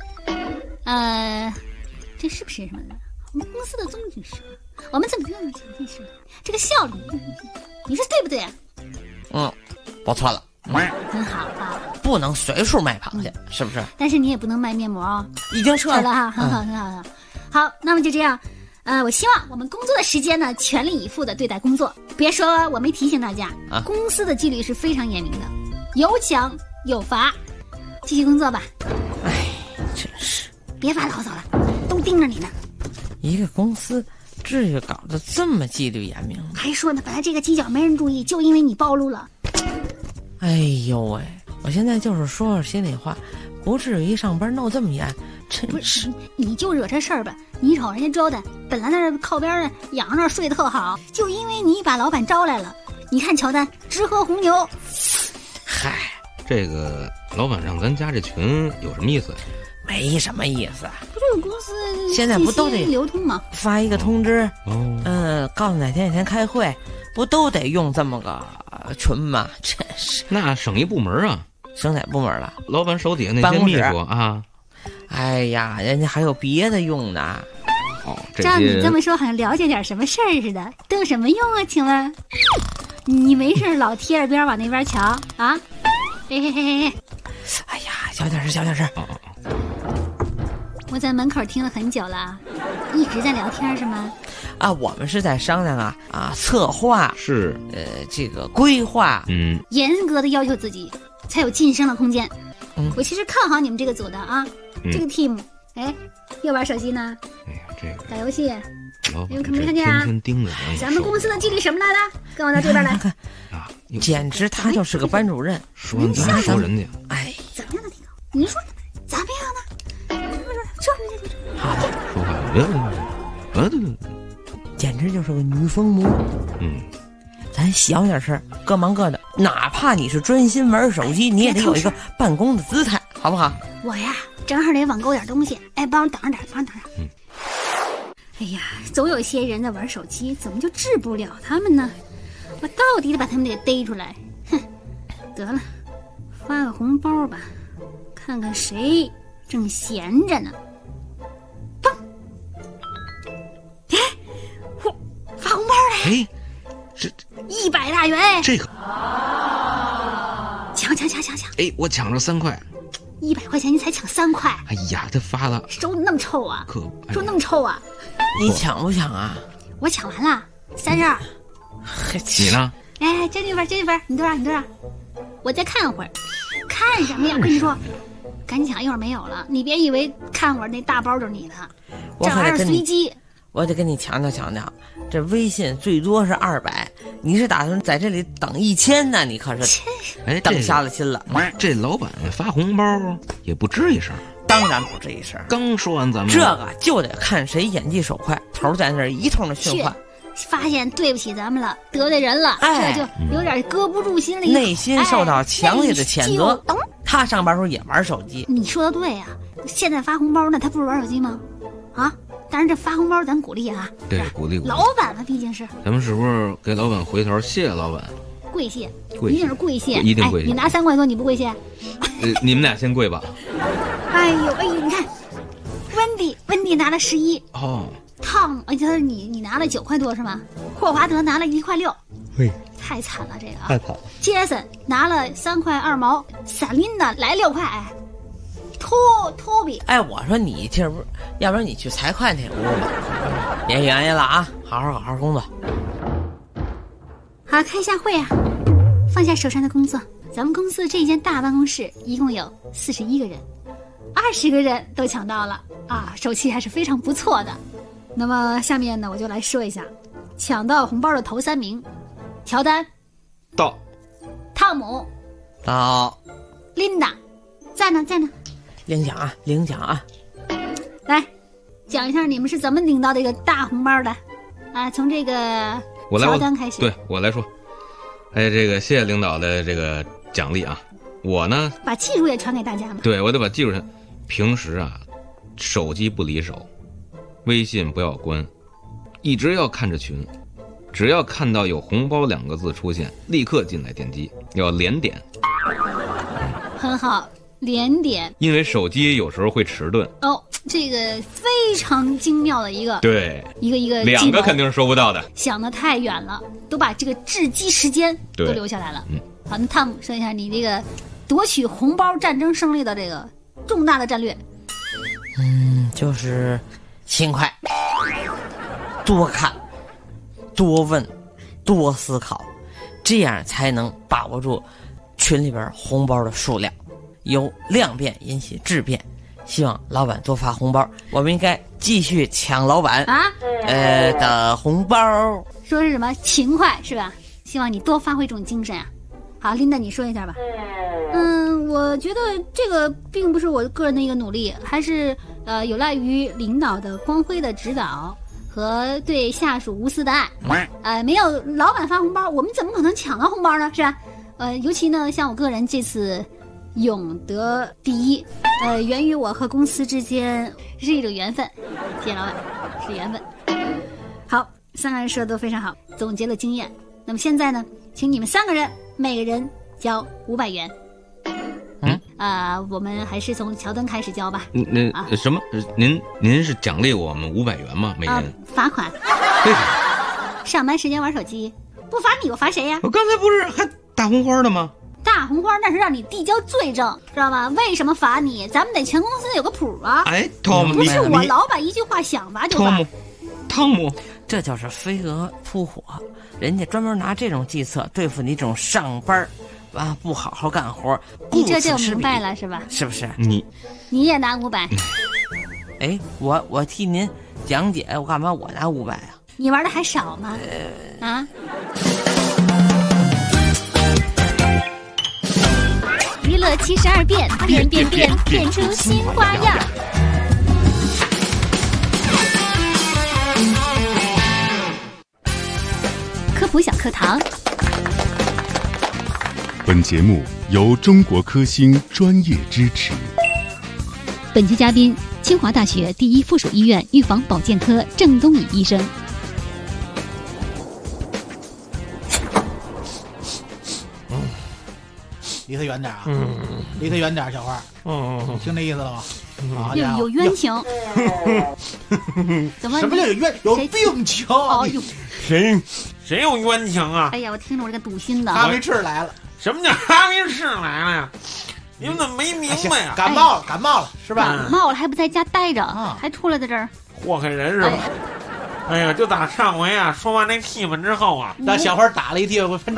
[SPEAKER 2] 这是不是什么的？我们公司的宗旨是，我们怎么样的前进是这个效率，你说对不对啊？
[SPEAKER 8] 不错了。
[SPEAKER 2] 很好啊，
[SPEAKER 8] 不能随处卖螃蟹，是不是？
[SPEAKER 2] 但是你也不能卖面膜哦。
[SPEAKER 8] 已经撤
[SPEAKER 2] 了哈，很好。好，那么就这样。我希望我们工作的时间呢，全力以赴的对待工作。别说我没提醒大家，公司的纪律是非常严明的，有奖有罚，继续工作吧。
[SPEAKER 8] 哎，真是。
[SPEAKER 2] 别发牢骚了，都盯着你呢。
[SPEAKER 8] 一个公司至于搞得这么纪律严明吗？
[SPEAKER 2] 还说呢，本来这个犄角没人注意，就因为你暴露了。
[SPEAKER 8] 哎呦喂！我现在就是说心里话，不至于一上班弄这么严，真是。
[SPEAKER 2] 你就惹这事儿吧，你瞅人家周的，本来在这靠边儿仰着那儿睡得特好，就因为你把老板招来了。你看乔丹直喝红牛。
[SPEAKER 20] 嗨，这个老板让咱加这群有什么意思？
[SPEAKER 8] 没什么意思，
[SPEAKER 2] 不就是公司
[SPEAKER 8] 现在不都得
[SPEAKER 2] 流通吗？
[SPEAKER 8] 发一个通知，告诉哪天开会，不都得用这么个群吗？真是，
[SPEAKER 20] 那省一部门啊。
[SPEAKER 8] 省哪部门了？
[SPEAKER 20] 老板手底下那些秘书啊。
[SPEAKER 8] 哎呀，人家还有别的用呢。
[SPEAKER 2] 照你这么说，好像了解点什么事儿似的，都有什么用啊？请问，你没事老贴着边往那边瞧啊？嘿。
[SPEAKER 8] 哎呀，小点声。
[SPEAKER 2] 我在门口听了很久了，一直在聊天是吗？
[SPEAKER 8] 我们是在商量策划
[SPEAKER 20] 是
[SPEAKER 8] 这个规划，
[SPEAKER 2] 严格的要求自己，才有晋升的空间。我其实看好你们这个组的啊，这个 team。哎，又玩手机呢？
[SPEAKER 20] 哎呀，这个
[SPEAKER 2] 打游戏，
[SPEAKER 20] 你们
[SPEAKER 2] 没看见啊？
[SPEAKER 20] 天天盯着
[SPEAKER 2] 咱们公司的纪律什么来的？跟我到这边来。
[SPEAKER 8] 看简直他就是个班主任。
[SPEAKER 20] 说你咋说人家？
[SPEAKER 8] 哎，
[SPEAKER 2] 怎么样的？你说怎么样的？这
[SPEAKER 20] 好，说话
[SPEAKER 8] 简直就是个女疯魔。咱小点声，各忙各的，哪怕你是专心玩手机，你也得有一个办公的姿态，好不好？
[SPEAKER 2] 我呀，正好得网购点东西，哎，帮我挡着点。哎呀，总有些人在玩手机，怎么就治不了他们呢？我到底得把他们给逮出来。哼，得了，发个红包吧，看看谁正闲着呢。砰！哎，发红包了！
[SPEAKER 20] 哎，这
[SPEAKER 2] 100大元！
[SPEAKER 20] 这个，
[SPEAKER 2] 抢！
[SPEAKER 20] 哎，我抢着3块。
[SPEAKER 2] 100块钱你才抢3块？
[SPEAKER 20] 哎呀，他发了，
[SPEAKER 2] 手那么臭啊！手那么臭啊！
[SPEAKER 8] 你抢不抢啊？
[SPEAKER 2] 我抢完了，32。
[SPEAKER 20] 你呢？
[SPEAKER 2] 哎，这地方，你多少？我再看会儿，看什么呀？我跟你说， 赶紧抢，一会儿没有了。你别以为看会儿那大包就是你的，这
[SPEAKER 10] 我可得跟你
[SPEAKER 2] 玩意儿随机。
[SPEAKER 10] 我得跟你强调强调，这微信最多是200，你是打算在这里等1000呢？你可是等瞎了心了。
[SPEAKER 20] 这老板发红包也不吱一声，
[SPEAKER 10] 当然不吱一声。
[SPEAKER 20] 刚说完咱们
[SPEAKER 10] 这个就得看谁眼疾手快，头在那儿一通的训话。
[SPEAKER 2] 发现对不起咱们了，得罪人了，这就有点搁不住心里，
[SPEAKER 10] 内心受到强烈的谴责。他上班时候也玩手机。
[SPEAKER 2] 你说的对呀，现在发红包呢，他不是玩手机吗？啊！但是这发红包咱鼓励啊，
[SPEAKER 20] 对，鼓励。
[SPEAKER 2] 老板嘛，毕竟是。
[SPEAKER 20] 咱们是不是给老板回头谢谢老板？
[SPEAKER 2] 跪谢，一定是跪谢，
[SPEAKER 20] 一定跪谢。
[SPEAKER 2] 你拿3块多，你不跪谢？
[SPEAKER 20] 你们俩先跪吧。
[SPEAKER 2] 哎呦，你看，温迪拿了11。
[SPEAKER 20] 哦。
[SPEAKER 2] 汤，就是你拿了9块多是吗？霍华德拿了1块6。
[SPEAKER 3] 嘿，
[SPEAKER 2] 太惨了这个啊！
[SPEAKER 3] 太惨了。
[SPEAKER 2] 杰森拿了3块2毛，萨琳娜来6块。托比，
[SPEAKER 10] 我说你这不，要不然你去财会那屋吧，别原因了啊，好好工作。
[SPEAKER 2] 好，开一下会啊，放下手上的工作。咱们公司这间大办公室一共有41个人，20个人都抢到了啊，手气还是非常不错的。那么下面呢，我就来说一下抢到红包的头3名：乔丹
[SPEAKER 20] 到，
[SPEAKER 2] 汤姆
[SPEAKER 10] 到，
[SPEAKER 2] 琳达在呢。
[SPEAKER 10] 领奖啊！
[SPEAKER 2] 来，讲一下你们是怎么领到这个大红包的啊？从这个乔丹开始。
[SPEAKER 20] 对，我来说。这个谢谢领导的这个奖励啊！我呢，
[SPEAKER 2] 把技术也传给大家嘛。
[SPEAKER 20] 对，我得把技术传。平时啊，手机不离手，微信不要关，一直要看着群。只要看到有红包2个字出现，立刻进来点击，要连点。
[SPEAKER 2] 很好。连点，
[SPEAKER 20] 因为手机有时候会迟钝
[SPEAKER 2] 哦，这个非常精妙的一个，
[SPEAKER 20] 对，
[SPEAKER 2] 一个
[SPEAKER 20] 2个肯定是收不到的，
[SPEAKER 2] 想得太远了，都把这个制机时间都留下来了。好，那汤姆说一下你这个夺取红包战争胜利的这个重大的战略。
[SPEAKER 10] 就是勤快，多看，多问，多思考，这样才能把握住群里边红包的数量。由量变引起质变，希望老板多发红包。我们应该继续抢老板的红包。
[SPEAKER 2] 说是什么勤快是吧？希望你多发挥这种精神啊。好，琳达你说一下吧。我觉得这个并不是我个人的一个努力，还是有赖于领导的光辉的指导和对下属无私的爱。没有老板发红包，我们怎么可能抢到红包呢？是吧？尤其呢，像我个人这次永得第一，源于我和公司之间是一种缘分。谢谢老板，是缘分。好，3个人说的都非常好，总结了经验。那么现在呢，请你们3个人每个人交500元。我们还是从乔丹开始交吧。
[SPEAKER 20] 什么？您是奖励我们500元吗？每人？
[SPEAKER 2] 罚款。
[SPEAKER 20] 为啥？
[SPEAKER 2] 上班时间玩手机，不罚你我罚谁呀？
[SPEAKER 20] 我刚才不是还大红花的吗？
[SPEAKER 2] 大红花那是让你递交罪证，知道吧？为什么罚你？咱们得全公司有个谱啊！
[SPEAKER 20] 汤姆，
[SPEAKER 2] 不是我老板一句话想罚就罚。
[SPEAKER 20] 汤姆，
[SPEAKER 10] 这就是飞蛾扑火，人家专门拿这种计策对付你这种上班不好好干活。
[SPEAKER 2] 你这就明白了是吧？
[SPEAKER 10] 是不是？
[SPEAKER 2] 你也拿500？
[SPEAKER 10] 我替您讲解，我干嘛我拿500啊？
[SPEAKER 2] 你玩的还少吗？娱乐72变，变出新花样。科普小课堂。
[SPEAKER 4] 本节目由中国科兴专业支持。
[SPEAKER 11] 本期嘉宾：清华大学第一附属医院预防保健科郑东宇医生。
[SPEAKER 3] 离他远点啊！离他远点，小花。你听这意思了吗？
[SPEAKER 2] 有冤情。怎么？
[SPEAKER 3] 什么叫有冤？有病情。
[SPEAKER 19] 谁有冤情啊？
[SPEAKER 2] 哎呀，我听着我这个堵心的。
[SPEAKER 3] 哈维赤来了。
[SPEAKER 19] 什么叫哈维赤来了呀？你们怎么没明白呀？
[SPEAKER 3] 感冒了是吧？
[SPEAKER 2] 感冒了还不在家待着，还出来在这儿
[SPEAKER 19] 祸害人是吧？哎呀，就打上回啊说完那屁们之后啊，
[SPEAKER 3] 让小花打了一地，我分着你。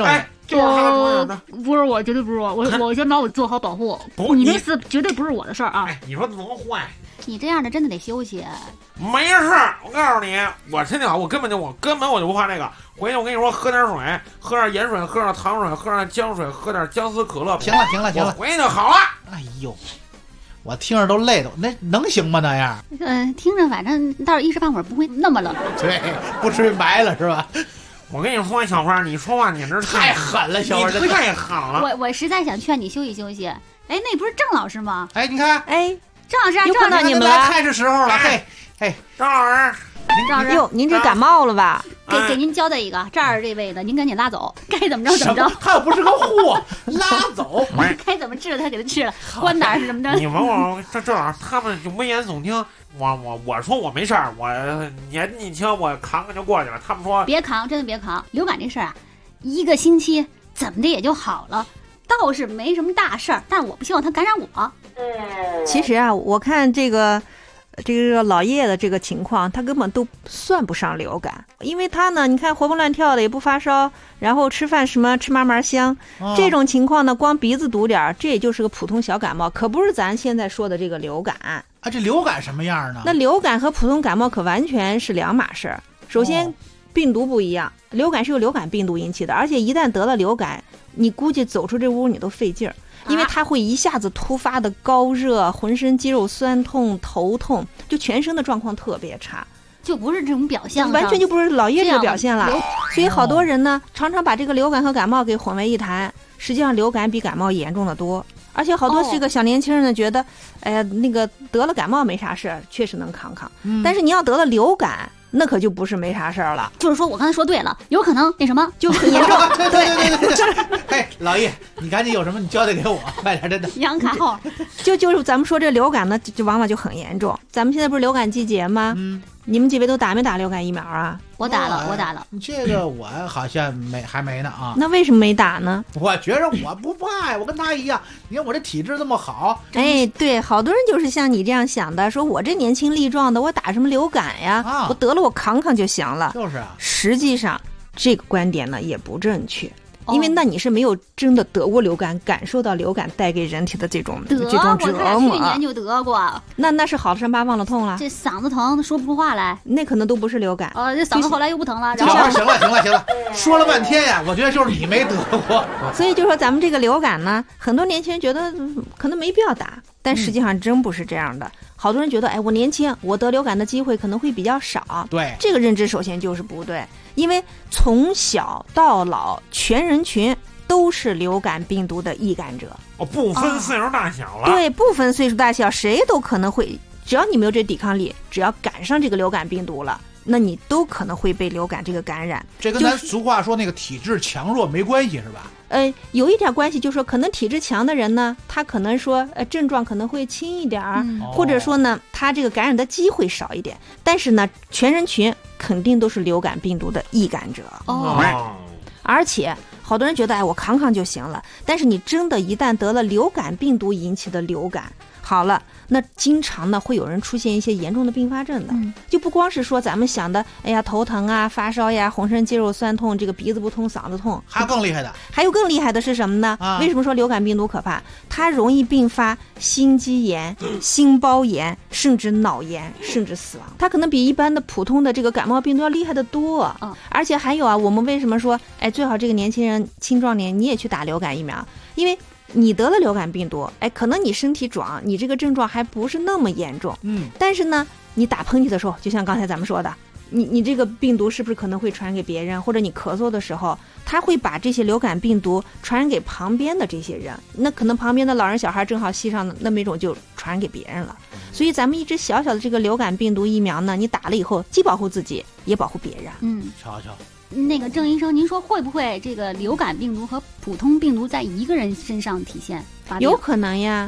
[SPEAKER 3] 就是哈说的。
[SPEAKER 2] 不是我，绝对不是我，我先把我做好保护。你那次绝对不是我的事儿啊！
[SPEAKER 3] 你说多坏！
[SPEAKER 2] 你这样的真的得休息。
[SPEAKER 3] 没事，我告诉你，我身体好，我根本就不怕这个。回去我跟你说，喝点水，喝点盐水，喝点糖水，喝点姜水，喝点姜丝可乐。行了，我回去就好了。哎呦，我听着都累的，那能行吗？那样？
[SPEAKER 2] 听着反正倒是一时半会儿不会那么冷。
[SPEAKER 3] 对，不至于白了是吧？我跟你说，小花，你说话你这太狠了，小花，你太狠了。
[SPEAKER 2] 我实在想劝你休息休息。哎，那不是郑老师吗？
[SPEAKER 3] 哎，你看，
[SPEAKER 2] 哎，郑老师，
[SPEAKER 14] 又碰到你们了，
[SPEAKER 3] 开始时候了。嘿，郑老师。
[SPEAKER 14] 哟，您这感冒了吧？
[SPEAKER 2] 给您交代一个，这儿这位的，您赶紧拉走，该怎么着怎么着。
[SPEAKER 3] 他又不是个货，拉走。
[SPEAKER 2] 该怎么治他给他治了，关哪儿是怎么着？
[SPEAKER 3] 你问我这他们就危言耸听。我说我没事儿，我年纪轻，我扛扛就过去了。他们说
[SPEAKER 2] 别扛，真的别扛。流感这事儿啊，1个星期怎么的也就好了，倒是没什么大事儿。但是我不希望他感染我。
[SPEAKER 14] 其实啊，我看这个老叶的这个情况，他根本都算不上流感，因为他呢，你看活蹦乱跳的也不发烧，然后吃饭什么吃嘛嘛香，这种情况呢，光鼻子堵点儿，这也就是个普通小感冒，可不是咱现在说的这个流感
[SPEAKER 3] 啊。这流感什么样呢？
[SPEAKER 14] 那流感和普通感冒可完全是两码事儿。首先，病毒不一样，流感是由流感病毒引起的，而且一旦得了流感，你估计走出这屋你都费劲儿。因为它会一下子突发的高热，浑身肌肉酸痛、头痛，就全身的状况特别差，
[SPEAKER 2] 就不是这种表现，
[SPEAKER 14] 完全就不是老叶这个表现了。所以好多人呢，常常把这个流感和感冒给混为一谈，实际上流感比感冒严重的多。而且好多这个小年轻人呢，觉得，哎呀，那个得了感冒没啥事，确实能扛扛。但是你要得了流感，那可就不是没啥事儿了。
[SPEAKER 2] 就是说我刚才说对了，有可能那什么
[SPEAKER 14] 就很严重。
[SPEAKER 3] 对。嘿，老叶，你赶紧有什么你交代给我，快点，真的。
[SPEAKER 2] 杨卡号，
[SPEAKER 14] 就是咱们说这流感呢，就往往就很严重。咱们现在不是流感季节吗？你们几位都打没打流感疫苗啊？
[SPEAKER 2] 我打了。
[SPEAKER 3] 这个我好像还没呢啊。
[SPEAKER 14] 那为什么没打呢？
[SPEAKER 3] 我觉着我不怕呀，我跟他一样。你看我这体质那么好。
[SPEAKER 14] 哎，对，好多人就是像你这样想的，说我这年轻力壮的，我打什么流感呀？我得了我扛扛就行了。
[SPEAKER 3] 就是啊。
[SPEAKER 14] 实际上这个观点呢也不正确。因为那你是没有真的得过流感，感受到流感带给人体的这种折磨。
[SPEAKER 2] 去年就得过，
[SPEAKER 14] 那是好了伤疤忘了痛了。
[SPEAKER 2] 这嗓子疼，说不出话来，
[SPEAKER 14] 那可能都不是流感。
[SPEAKER 2] 这嗓子后来又不疼了。
[SPEAKER 3] 行了，说了半天呀，我觉得就是你没得过。
[SPEAKER 14] 所以就说咱们这个流感呢，很多年轻人觉得可能没必要打，但实际上真不是这样的。好多人觉得，哎，我年轻，我得流感的机会可能会比较少。
[SPEAKER 3] 对，
[SPEAKER 14] 这个认知首先就是不对，因为从小到老，全人群都是流感病毒的易感者。
[SPEAKER 3] 不分岁数大小了。
[SPEAKER 14] 对，不分岁数大小，谁都可能会，只要你没有这抵抗力，只要赶上这个流感病毒了，那你都可能会被流感这个感染。
[SPEAKER 3] 这跟咱俗话说那个体质强弱没关系是吧？
[SPEAKER 14] 有一点关系，就是说可能体质强的人呢，他可能说症状可能会轻一点或者说呢他这个感染的机会少一点，但是呢全人群肯定都是流感病毒的易感者。而且好多人觉得，哎，我扛扛就行了，但是你真的一旦得了流感病毒引起的流感，好了，那经常呢会有人出现一些严重的并发症的，就不光是说咱们想的，哎呀头疼啊、发烧呀、浑身肌肉酸痛、这个鼻子不通、嗓子痛，
[SPEAKER 3] 还有更厉害的。
[SPEAKER 14] 还有更厉害的是什么呢？为什么说流感病毒可怕？它容易并发心肌炎、心包炎，甚至脑炎，甚至死亡。它可能比一般的普通的这个感冒病毒要厉害得多。而且还有啊，我们为什么说，哎，最好这个年轻人、青壮年你也去打流感疫苗？因为你得了流感病毒，哎，可能你身体壮，你这个症状还不是那么严重，但是呢，你打喷嚏的时候，就像刚才咱们说的，你这个病毒是不是可能会传给别人？或者你咳嗽的时候，他会把这些流感病毒传染给旁边的这些人，那可能旁边的老人小孩正好吸上，那么一种就传染给别人了。所以咱们一支小小的这个流感病毒疫苗呢，你打了以后，既保护自己，也保护别人。
[SPEAKER 3] 瞧瞧。
[SPEAKER 2] 那个郑医生，您说会不会这个流感病毒和普通病毒在一个人身上体现？
[SPEAKER 14] 有可能呀，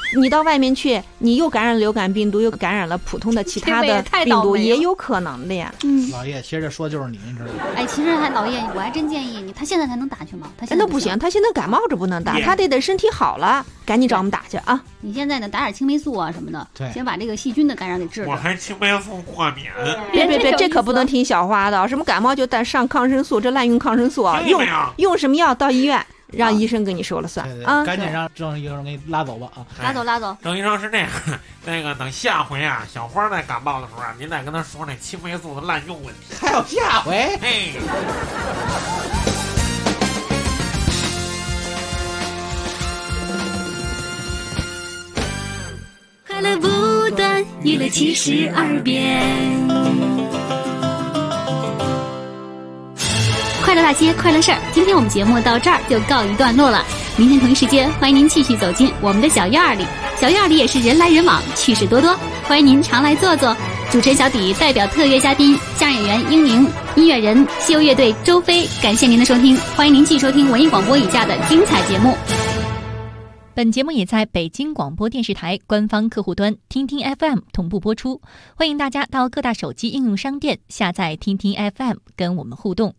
[SPEAKER 21] 你到外面去，你又感染流感病毒，又感染了普通的其他的病毒，也有可能的呀。
[SPEAKER 3] 老爷，其实这说就是你知道吗？
[SPEAKER 2] 哎，其实老爷，我还真建议你，他现在才能打去吗？他现
[SPEAKER 21] 在那不行，他现在感冒着不能打，他得身体好了，赶紧找我们打去啊！
[SPEAKER 2] 你现在呢，打点青霉素啊什么的，先把这个细菌的感染给治了。
[SPEAKER 22] 我还青霉素过敏。
[SPEAKER 21] 别，这可不能听小花的，什么感冒就带上抗生素，这滥用抗生素啊！用什么药到医院？让医生给你说了算啊！
[SPEAKER 3] 赶紧让郑医生给你拉走吧啊！
[SPEAKER 2] 拉走。
[SPEAKER 22] 郑医生是那个等下回啊，小花在感冒的时候啊，您再跟他说那青霉素的滥用问题。
[SPEAKER 3] 还有下回？
[SPEAKER 22] 哎。
[SPEAKER 15] 快乐不断，娱乐72变。
[SPEAKER 2] 快乐大街，快乐事儿。今天我们节目到这儿就告一段落了。明天同一时间，欢迎您继续走进我们的小院儿里。小院儿里也是人来人往，趣事多多，欢迎您常来坐坐。主持人小迪代表特约嘉宾相声演员英宁、音乐人西游乐队周飞，感谢您的收听，欢迎您继续收听文艺广播以下的精彩节目。
[SPEAKER 13] 本节目也在北京广播电视台官方客户端听听 FM 同步播出，欢迎大家到各大手机应用商店下载听听 FM 跟我们互动。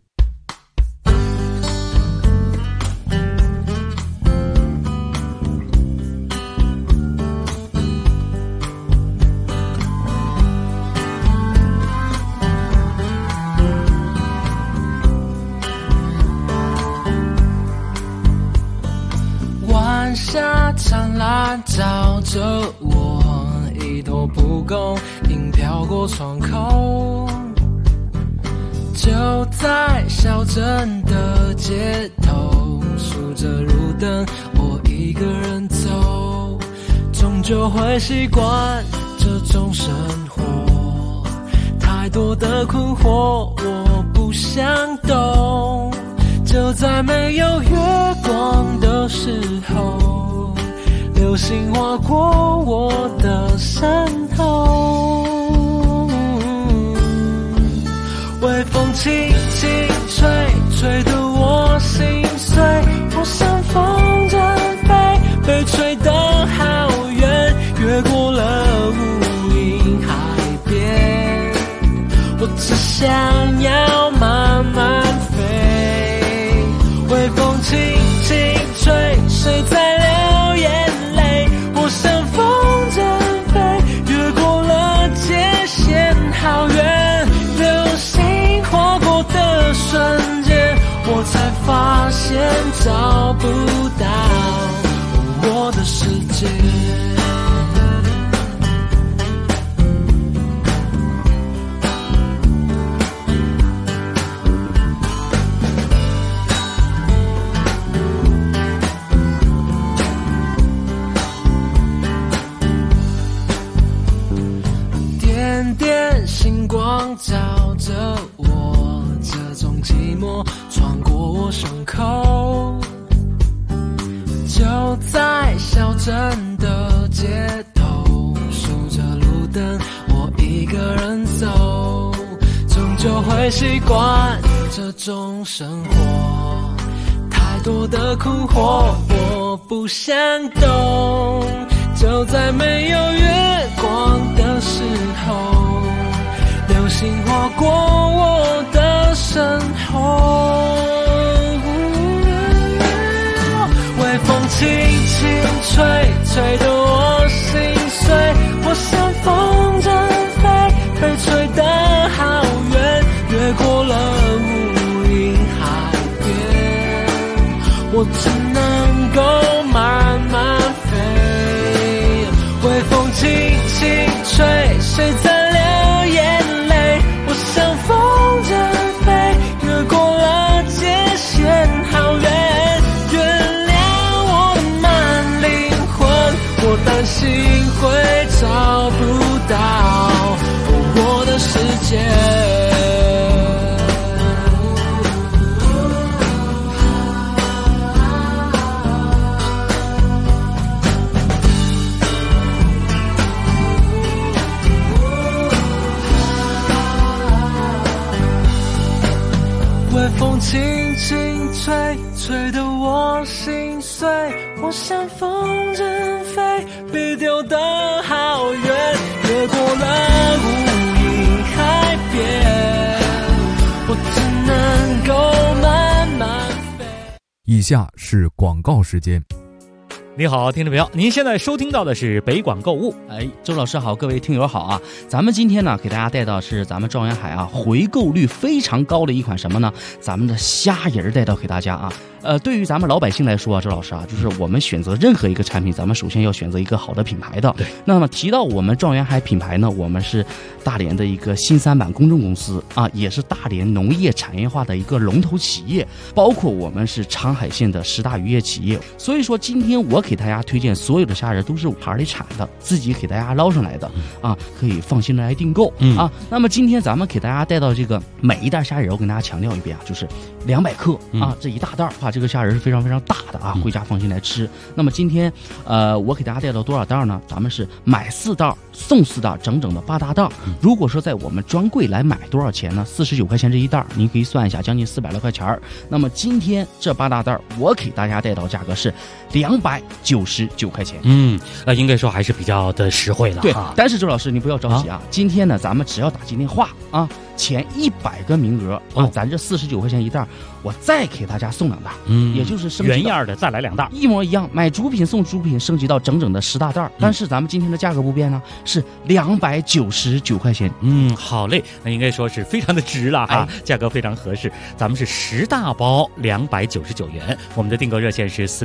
[SPEAKER 1] 晚霞灿烂照着我，一头蒲公英飘过窗口，就在小镇的街头，数着路灯，我一个人走，终究会习惯这种生活，太多的困惑我不想懂，就在没有月光的时候，流星划过我的身后，微风轻轻吹，吹得我心碎，我像风筝飞，被吹得好远，越过了无垠海边，我只想要慢慢飞，微风轻轻吹，谁在流眼泪，我像风筝飞，越过了界限好远，流星划过的瞬间，我才发现找不到我的世界。点点星光照着我，这种寂寞穿过我胸口，就在小镇的街头，数着路灯，我一个人走，终究会习惯这种生活，太多的困惑我不想懂，就在没有月光的时候，流星划过我的身后，微风轻轻吹，吹得我心碎，我像风筝飞，被吹得好远，越过了无垠海边，我只能够慢慢飞，微风轻轻吹，谁在流眼泪，我像风筝飞，越过了界限好远，原谅我的慢灵魂，我担心会找不到我的世界。微风轻轻吹，吹得我心碎。我像风筝飞，被丢得好远，越过了无垠海边，我只能够慢慢飞。
[SPEAKER 6] 以下是广告时间。
[SPEAKER 7] 你好，听众朋友，您现在收听到的是北广购物。
[SPEAKER 23] 周老师好，各位听友好啊！咱们今天呢，给大家带到是咱们状元海啊回购率非常高的一款什么呢？咱们的虾仁带到给大家啊。对于咱们老百姓来说啊，周老师啊，就是我们选择任何一个产品，咱们首先要选择一个好的品牌的。对。那么提到我们状元海品牌呢，我们是大连的一个新三板公证公司啊，也是大连农业产业化的一个龙头企业，包括我们是长海县的10大渔业企业。所以说，今天我给大家推荐所有的虾仁都是海里产的，自己给大家捞上来的啊，可以放心的来订购啊。那么今天咱们给大家带到这个每一袋虾仁，我跟大家强调一遍啊，就是200克啊，这一大袋啊，这个虾仁是非常非常大的啊，回家放心来吃。那么今天我给大家带到多少袋呢？咱们是买4袋送4袋，整整的8大袋。如果说在我们专柜来买多少钱呢？49块钱这一袋，您可以算一下，将近400来块钱。那么今天这8大袋我给大家带到价格是299块钱。
[SPEAKER 7] 应该说还是比较的实惠了。
[SPEAKER 23] 对，但是周老师你不要着急啊，今天呢咱们只要打进电话啊，前100个名额啊，咱这49块钱一袋，我再给大家送2袋，也就是升级
[SPEAKER 7] 原样的再来2袋，
[SPEAKER 23] 一模一样，买主品送主品，升级到整整的10大袋。但是咱们今天的价格不变呢，是299块钱。
[SPEAKER 7] 好嘞，那应该说是非常的值了哈，价格非常合适。咱们是10大包299元，我们的订购热线是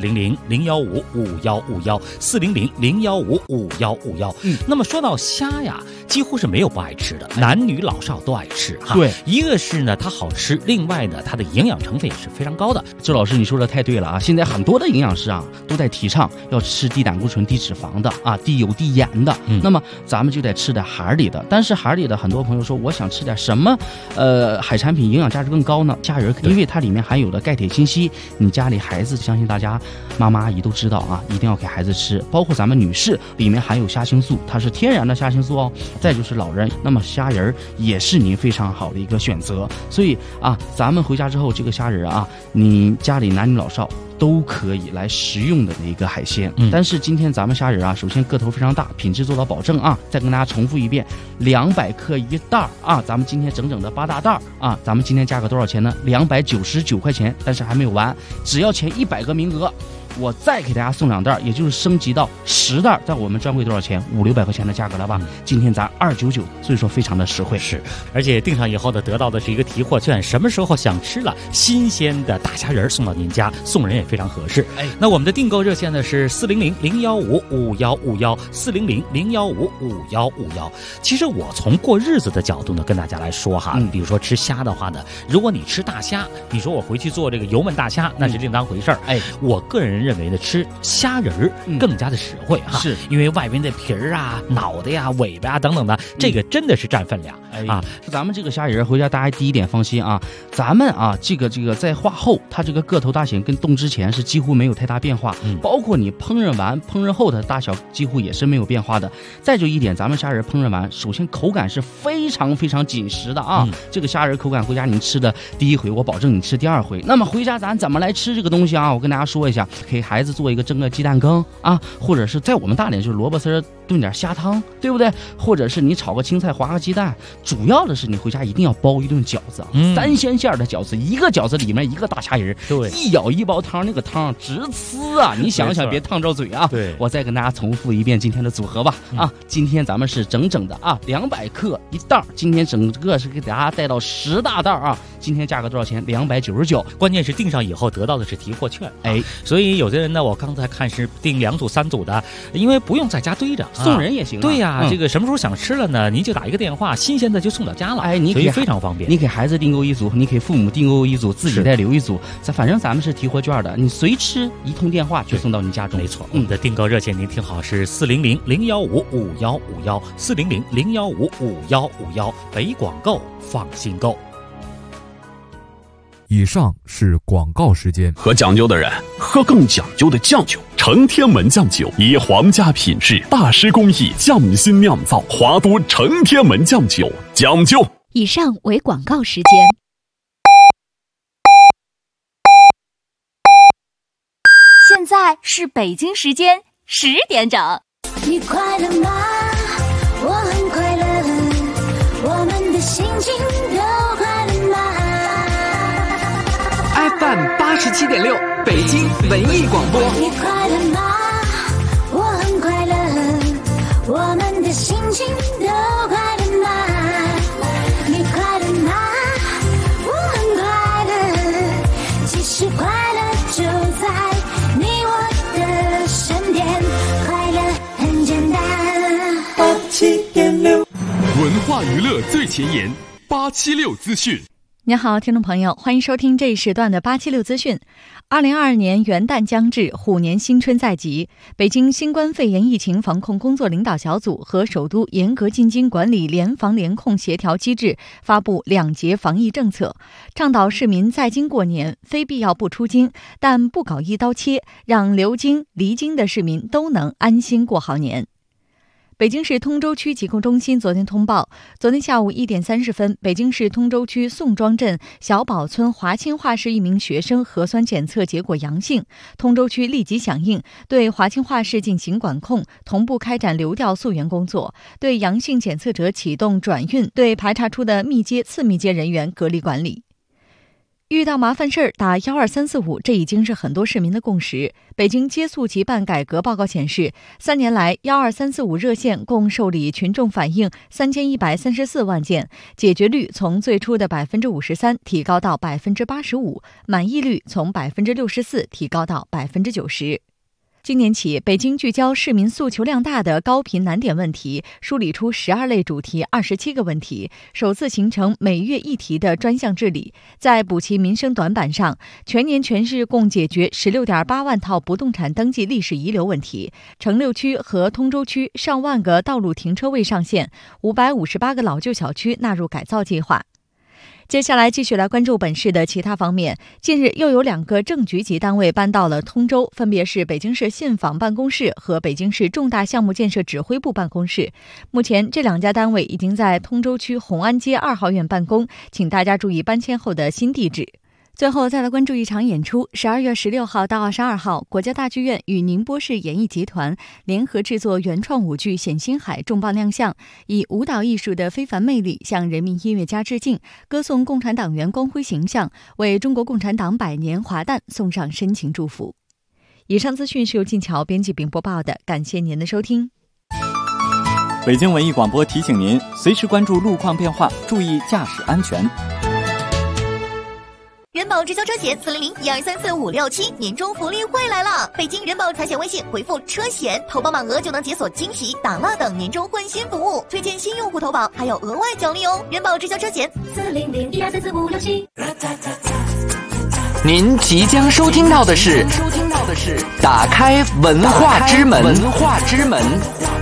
[SPEAKER 7] 400-015-5151，400-015-5151。那么说到虾呀，几乎是没有不爱吃的，男女老少都爱吃哈。
[SPEAKER 23] 对，
[SPEAKER 7] 一个是呢它好吃，另外呢它的营养成分也是非常高的。
[SPEAKER 23] 周老师你说的太对了啊！现在很多的营养师啊都在提倡要吃低胆固醇、低脂肪的啊，低油、低盐的。那么咱们就得吃点海里的。但是海里的很多朋友说，我想吃点什么海产品营养价值更高呢？虾仁，因为它里面含有的钙、铁、锌、硒，你家里孩子相信大家妈妈阿姨都知道啊，一定要给孩子吃。包括咱们女士里面含有虾青素，它是天然的虾青素哦。再就是老人，那么虾仁也是您非常好的一个选择。所以啊，咱们回家之后这个虾仁啊，你家里男女老少都可以来食用的一个海鲜。但是今天咱们虾仁啊，首先个头非常大，品质做到保证啊。再跟大家重复一遍，200克一袋啊，咱们今天整整的8大袋啊，咱们今天价格多少钱呢？299块钱。但是还没有完，只要前100个名额，我再给大家送2袋，也就是升级到10袋，在我们专柜多少钱？500-600块钱的价格了吧？今天咱299，所以说非常的实惠。
[SPEAKER 7] 是，而且订上以后呢，得到的是一个提货券，什么时候想吃了新鲜的大虾仁送到您家，送人也非常合适。那我们的订购热线呢是400-015-5151，400-015-5151。其实我从过日子的角度呢，跟大家来说哈，比如说吃虾的话呢，如果你吃大虾，你说我回去做这个油焖大虾，那是另当回事儿。我个人认为呢，吃虾仁更加的实惠哈，是因为外边的皮儿啊、脑袋呀、尾巴啊等等的，这个真的是占分量啊。
[SPEAKER 23] 咱们这个虾仁回家大家第一点放心啊，咱们啊这个在化后，它这个个头大小跟冻之前是几乎没有太大变化，包括你烹饪完、烹饪后的大小几乎也是没有变化的。再就一点，咱们虾仁烹饪完，首先口感是非常非常紧实的啊。这个虾仁口感回家你吃的第1回，我保证你吃第2回。那么回家咱怎么来吃这个东西啊？我跟大家说一下，给孩子做一个蒸个鸡蛋羹啊，或者是在我们大连就是萝卜丝炖点虾汤，对不对？或者是你炒个青菜，划个鸡蛋。主要的是你回家一定要包一顿饺子，3鲜馅的饺子，一个饺子里面一个大虾仁，对，一舀一包汤，那个汤直呲啊！你想想别烫着嘴啊！对，我再跟大家重复一遍今天的组合吧啊！今天咱们是整整的啊200克一袋，今天整个是给大家带到10大袋啊！今天价格多少钱？299。
[SPEAKER 7] 关键是订上以后得到的是提货券，所以有的人呢，我刚才看是订2组3组的，因为不用在家堆着，
[SPEAKER 23] 送人也行。
[SPEAKER 7] 对呀，这个什么时候想吃了呢？您就打一个电话，新鲜的就送到家了。你可以非常方便。
[SPEAKER 23] 你给孩子订购1组，你给父母订购1组，自己再留1组。反正咱们是提货券的，你随吃一通电话就送到你家中。
[SPEAKER 7] 没错，我们的订购热线您听好是400-015-5151，400-015-5151，北广购放心购。
[SPEAKER 6] 以上是广告时间。
[SPEAKER 24] 喝讲究的人喝更讲究的酱酒，成天门酱酒以皇家品质、大师工艺匠心酿造，华都成天门酱酒，讲究。
[SPEAKER 11] 以上为广告时间。 现在是北京时间10点整。
[SPEAKER 15] 你快乐吗？我很快乐，我们的心情都快乐吗
[SPEAKER 18] ？FM 87.6，北京文艺广播。
[SPEAKER 15] 你快乐吗？我很快乐，我们的心情都快乐吗？你快乐吗？我很快乐，其实快乐就在你我的身边，快乐很简单。87.6，
[SPEAKER 14] 文化娱乐最前沿，876资讯。
[SPEAKER 13] 你好，听众朋友，欢迎收听这一时段的876资讯。2022年元旦将至，虎年新春在即，北京新冠肺炎疫情防控工作领导小组和首都严格进京管理联防联控协调机制发布2节防疫政策，倡导市民在京过年，非必要不出京，但不搞一刀切，让留京、离京的市民都能安心过好年。北京市通州区疾控中心昨天通报，昨天下午1点30分，北京市通州区宋庄镇小堡村华清化市一名学生核酸检测结果阳性，通州区立即响应，对华清化市进行管控，同步开展流调溯源工作，对阳性检测者启动转运，对排查出的密接、次密接人员隔离管理。遇到麻烦事儿打12345，这已经是很多市民的共识。北京接诉急办改革报告显示，3年来12345热线共受理群众反映3134万件，解决率从最初的53%提高到85%，满意率从64%提高到90%。今年起，北京聚焦市民诉求量大的高频难点问题，梳理出12类主题27个问题，首次形成每月一题的专项治理。在补齐民生短板上，全年全市共解决16.8万套不动产登记历史遗留问题，城6区和通州区上万个道路停车位上线，558个老旧小区纳入改造计划。接下来继续来关注本市的其他方面。近日又有2个正局级单位搬到了通州，分别是北京市信访办公室和北京市重大项目建设指挥部办公室。目前这2家单位已经在通州区红安街2号院办公，请大家注意搬迁后的新地址。最后再来关注一场演出，12月16号到22号，国家大剧院与宁波市演艺集团联合制作原创舞剧《冼星海》重磅亮相，以舞蹈艺术的非凡魅力向人民音乐家致敬，歌颂共产党员光辉形象，为中国共产党100年华诞送上深情祝福。以上资讯是由静桥编辑并播报的，感谢您的收听。
[SPEAKER 5] 北京文艺广播提醒您，随时关注路况变化，注意驾驶安全。
[SPEAKER 17] 人保直销车险400-1234-567年终福利会来了！北京人保财险微信回复车险，投保满额就能解锁惊喜、打蜡等年终换新服务，推荐新用户投保还有额外奖励哦！人保直销车险400-1234-567。
[SPEAKER 18] 您即将收听到的是打开文化之门。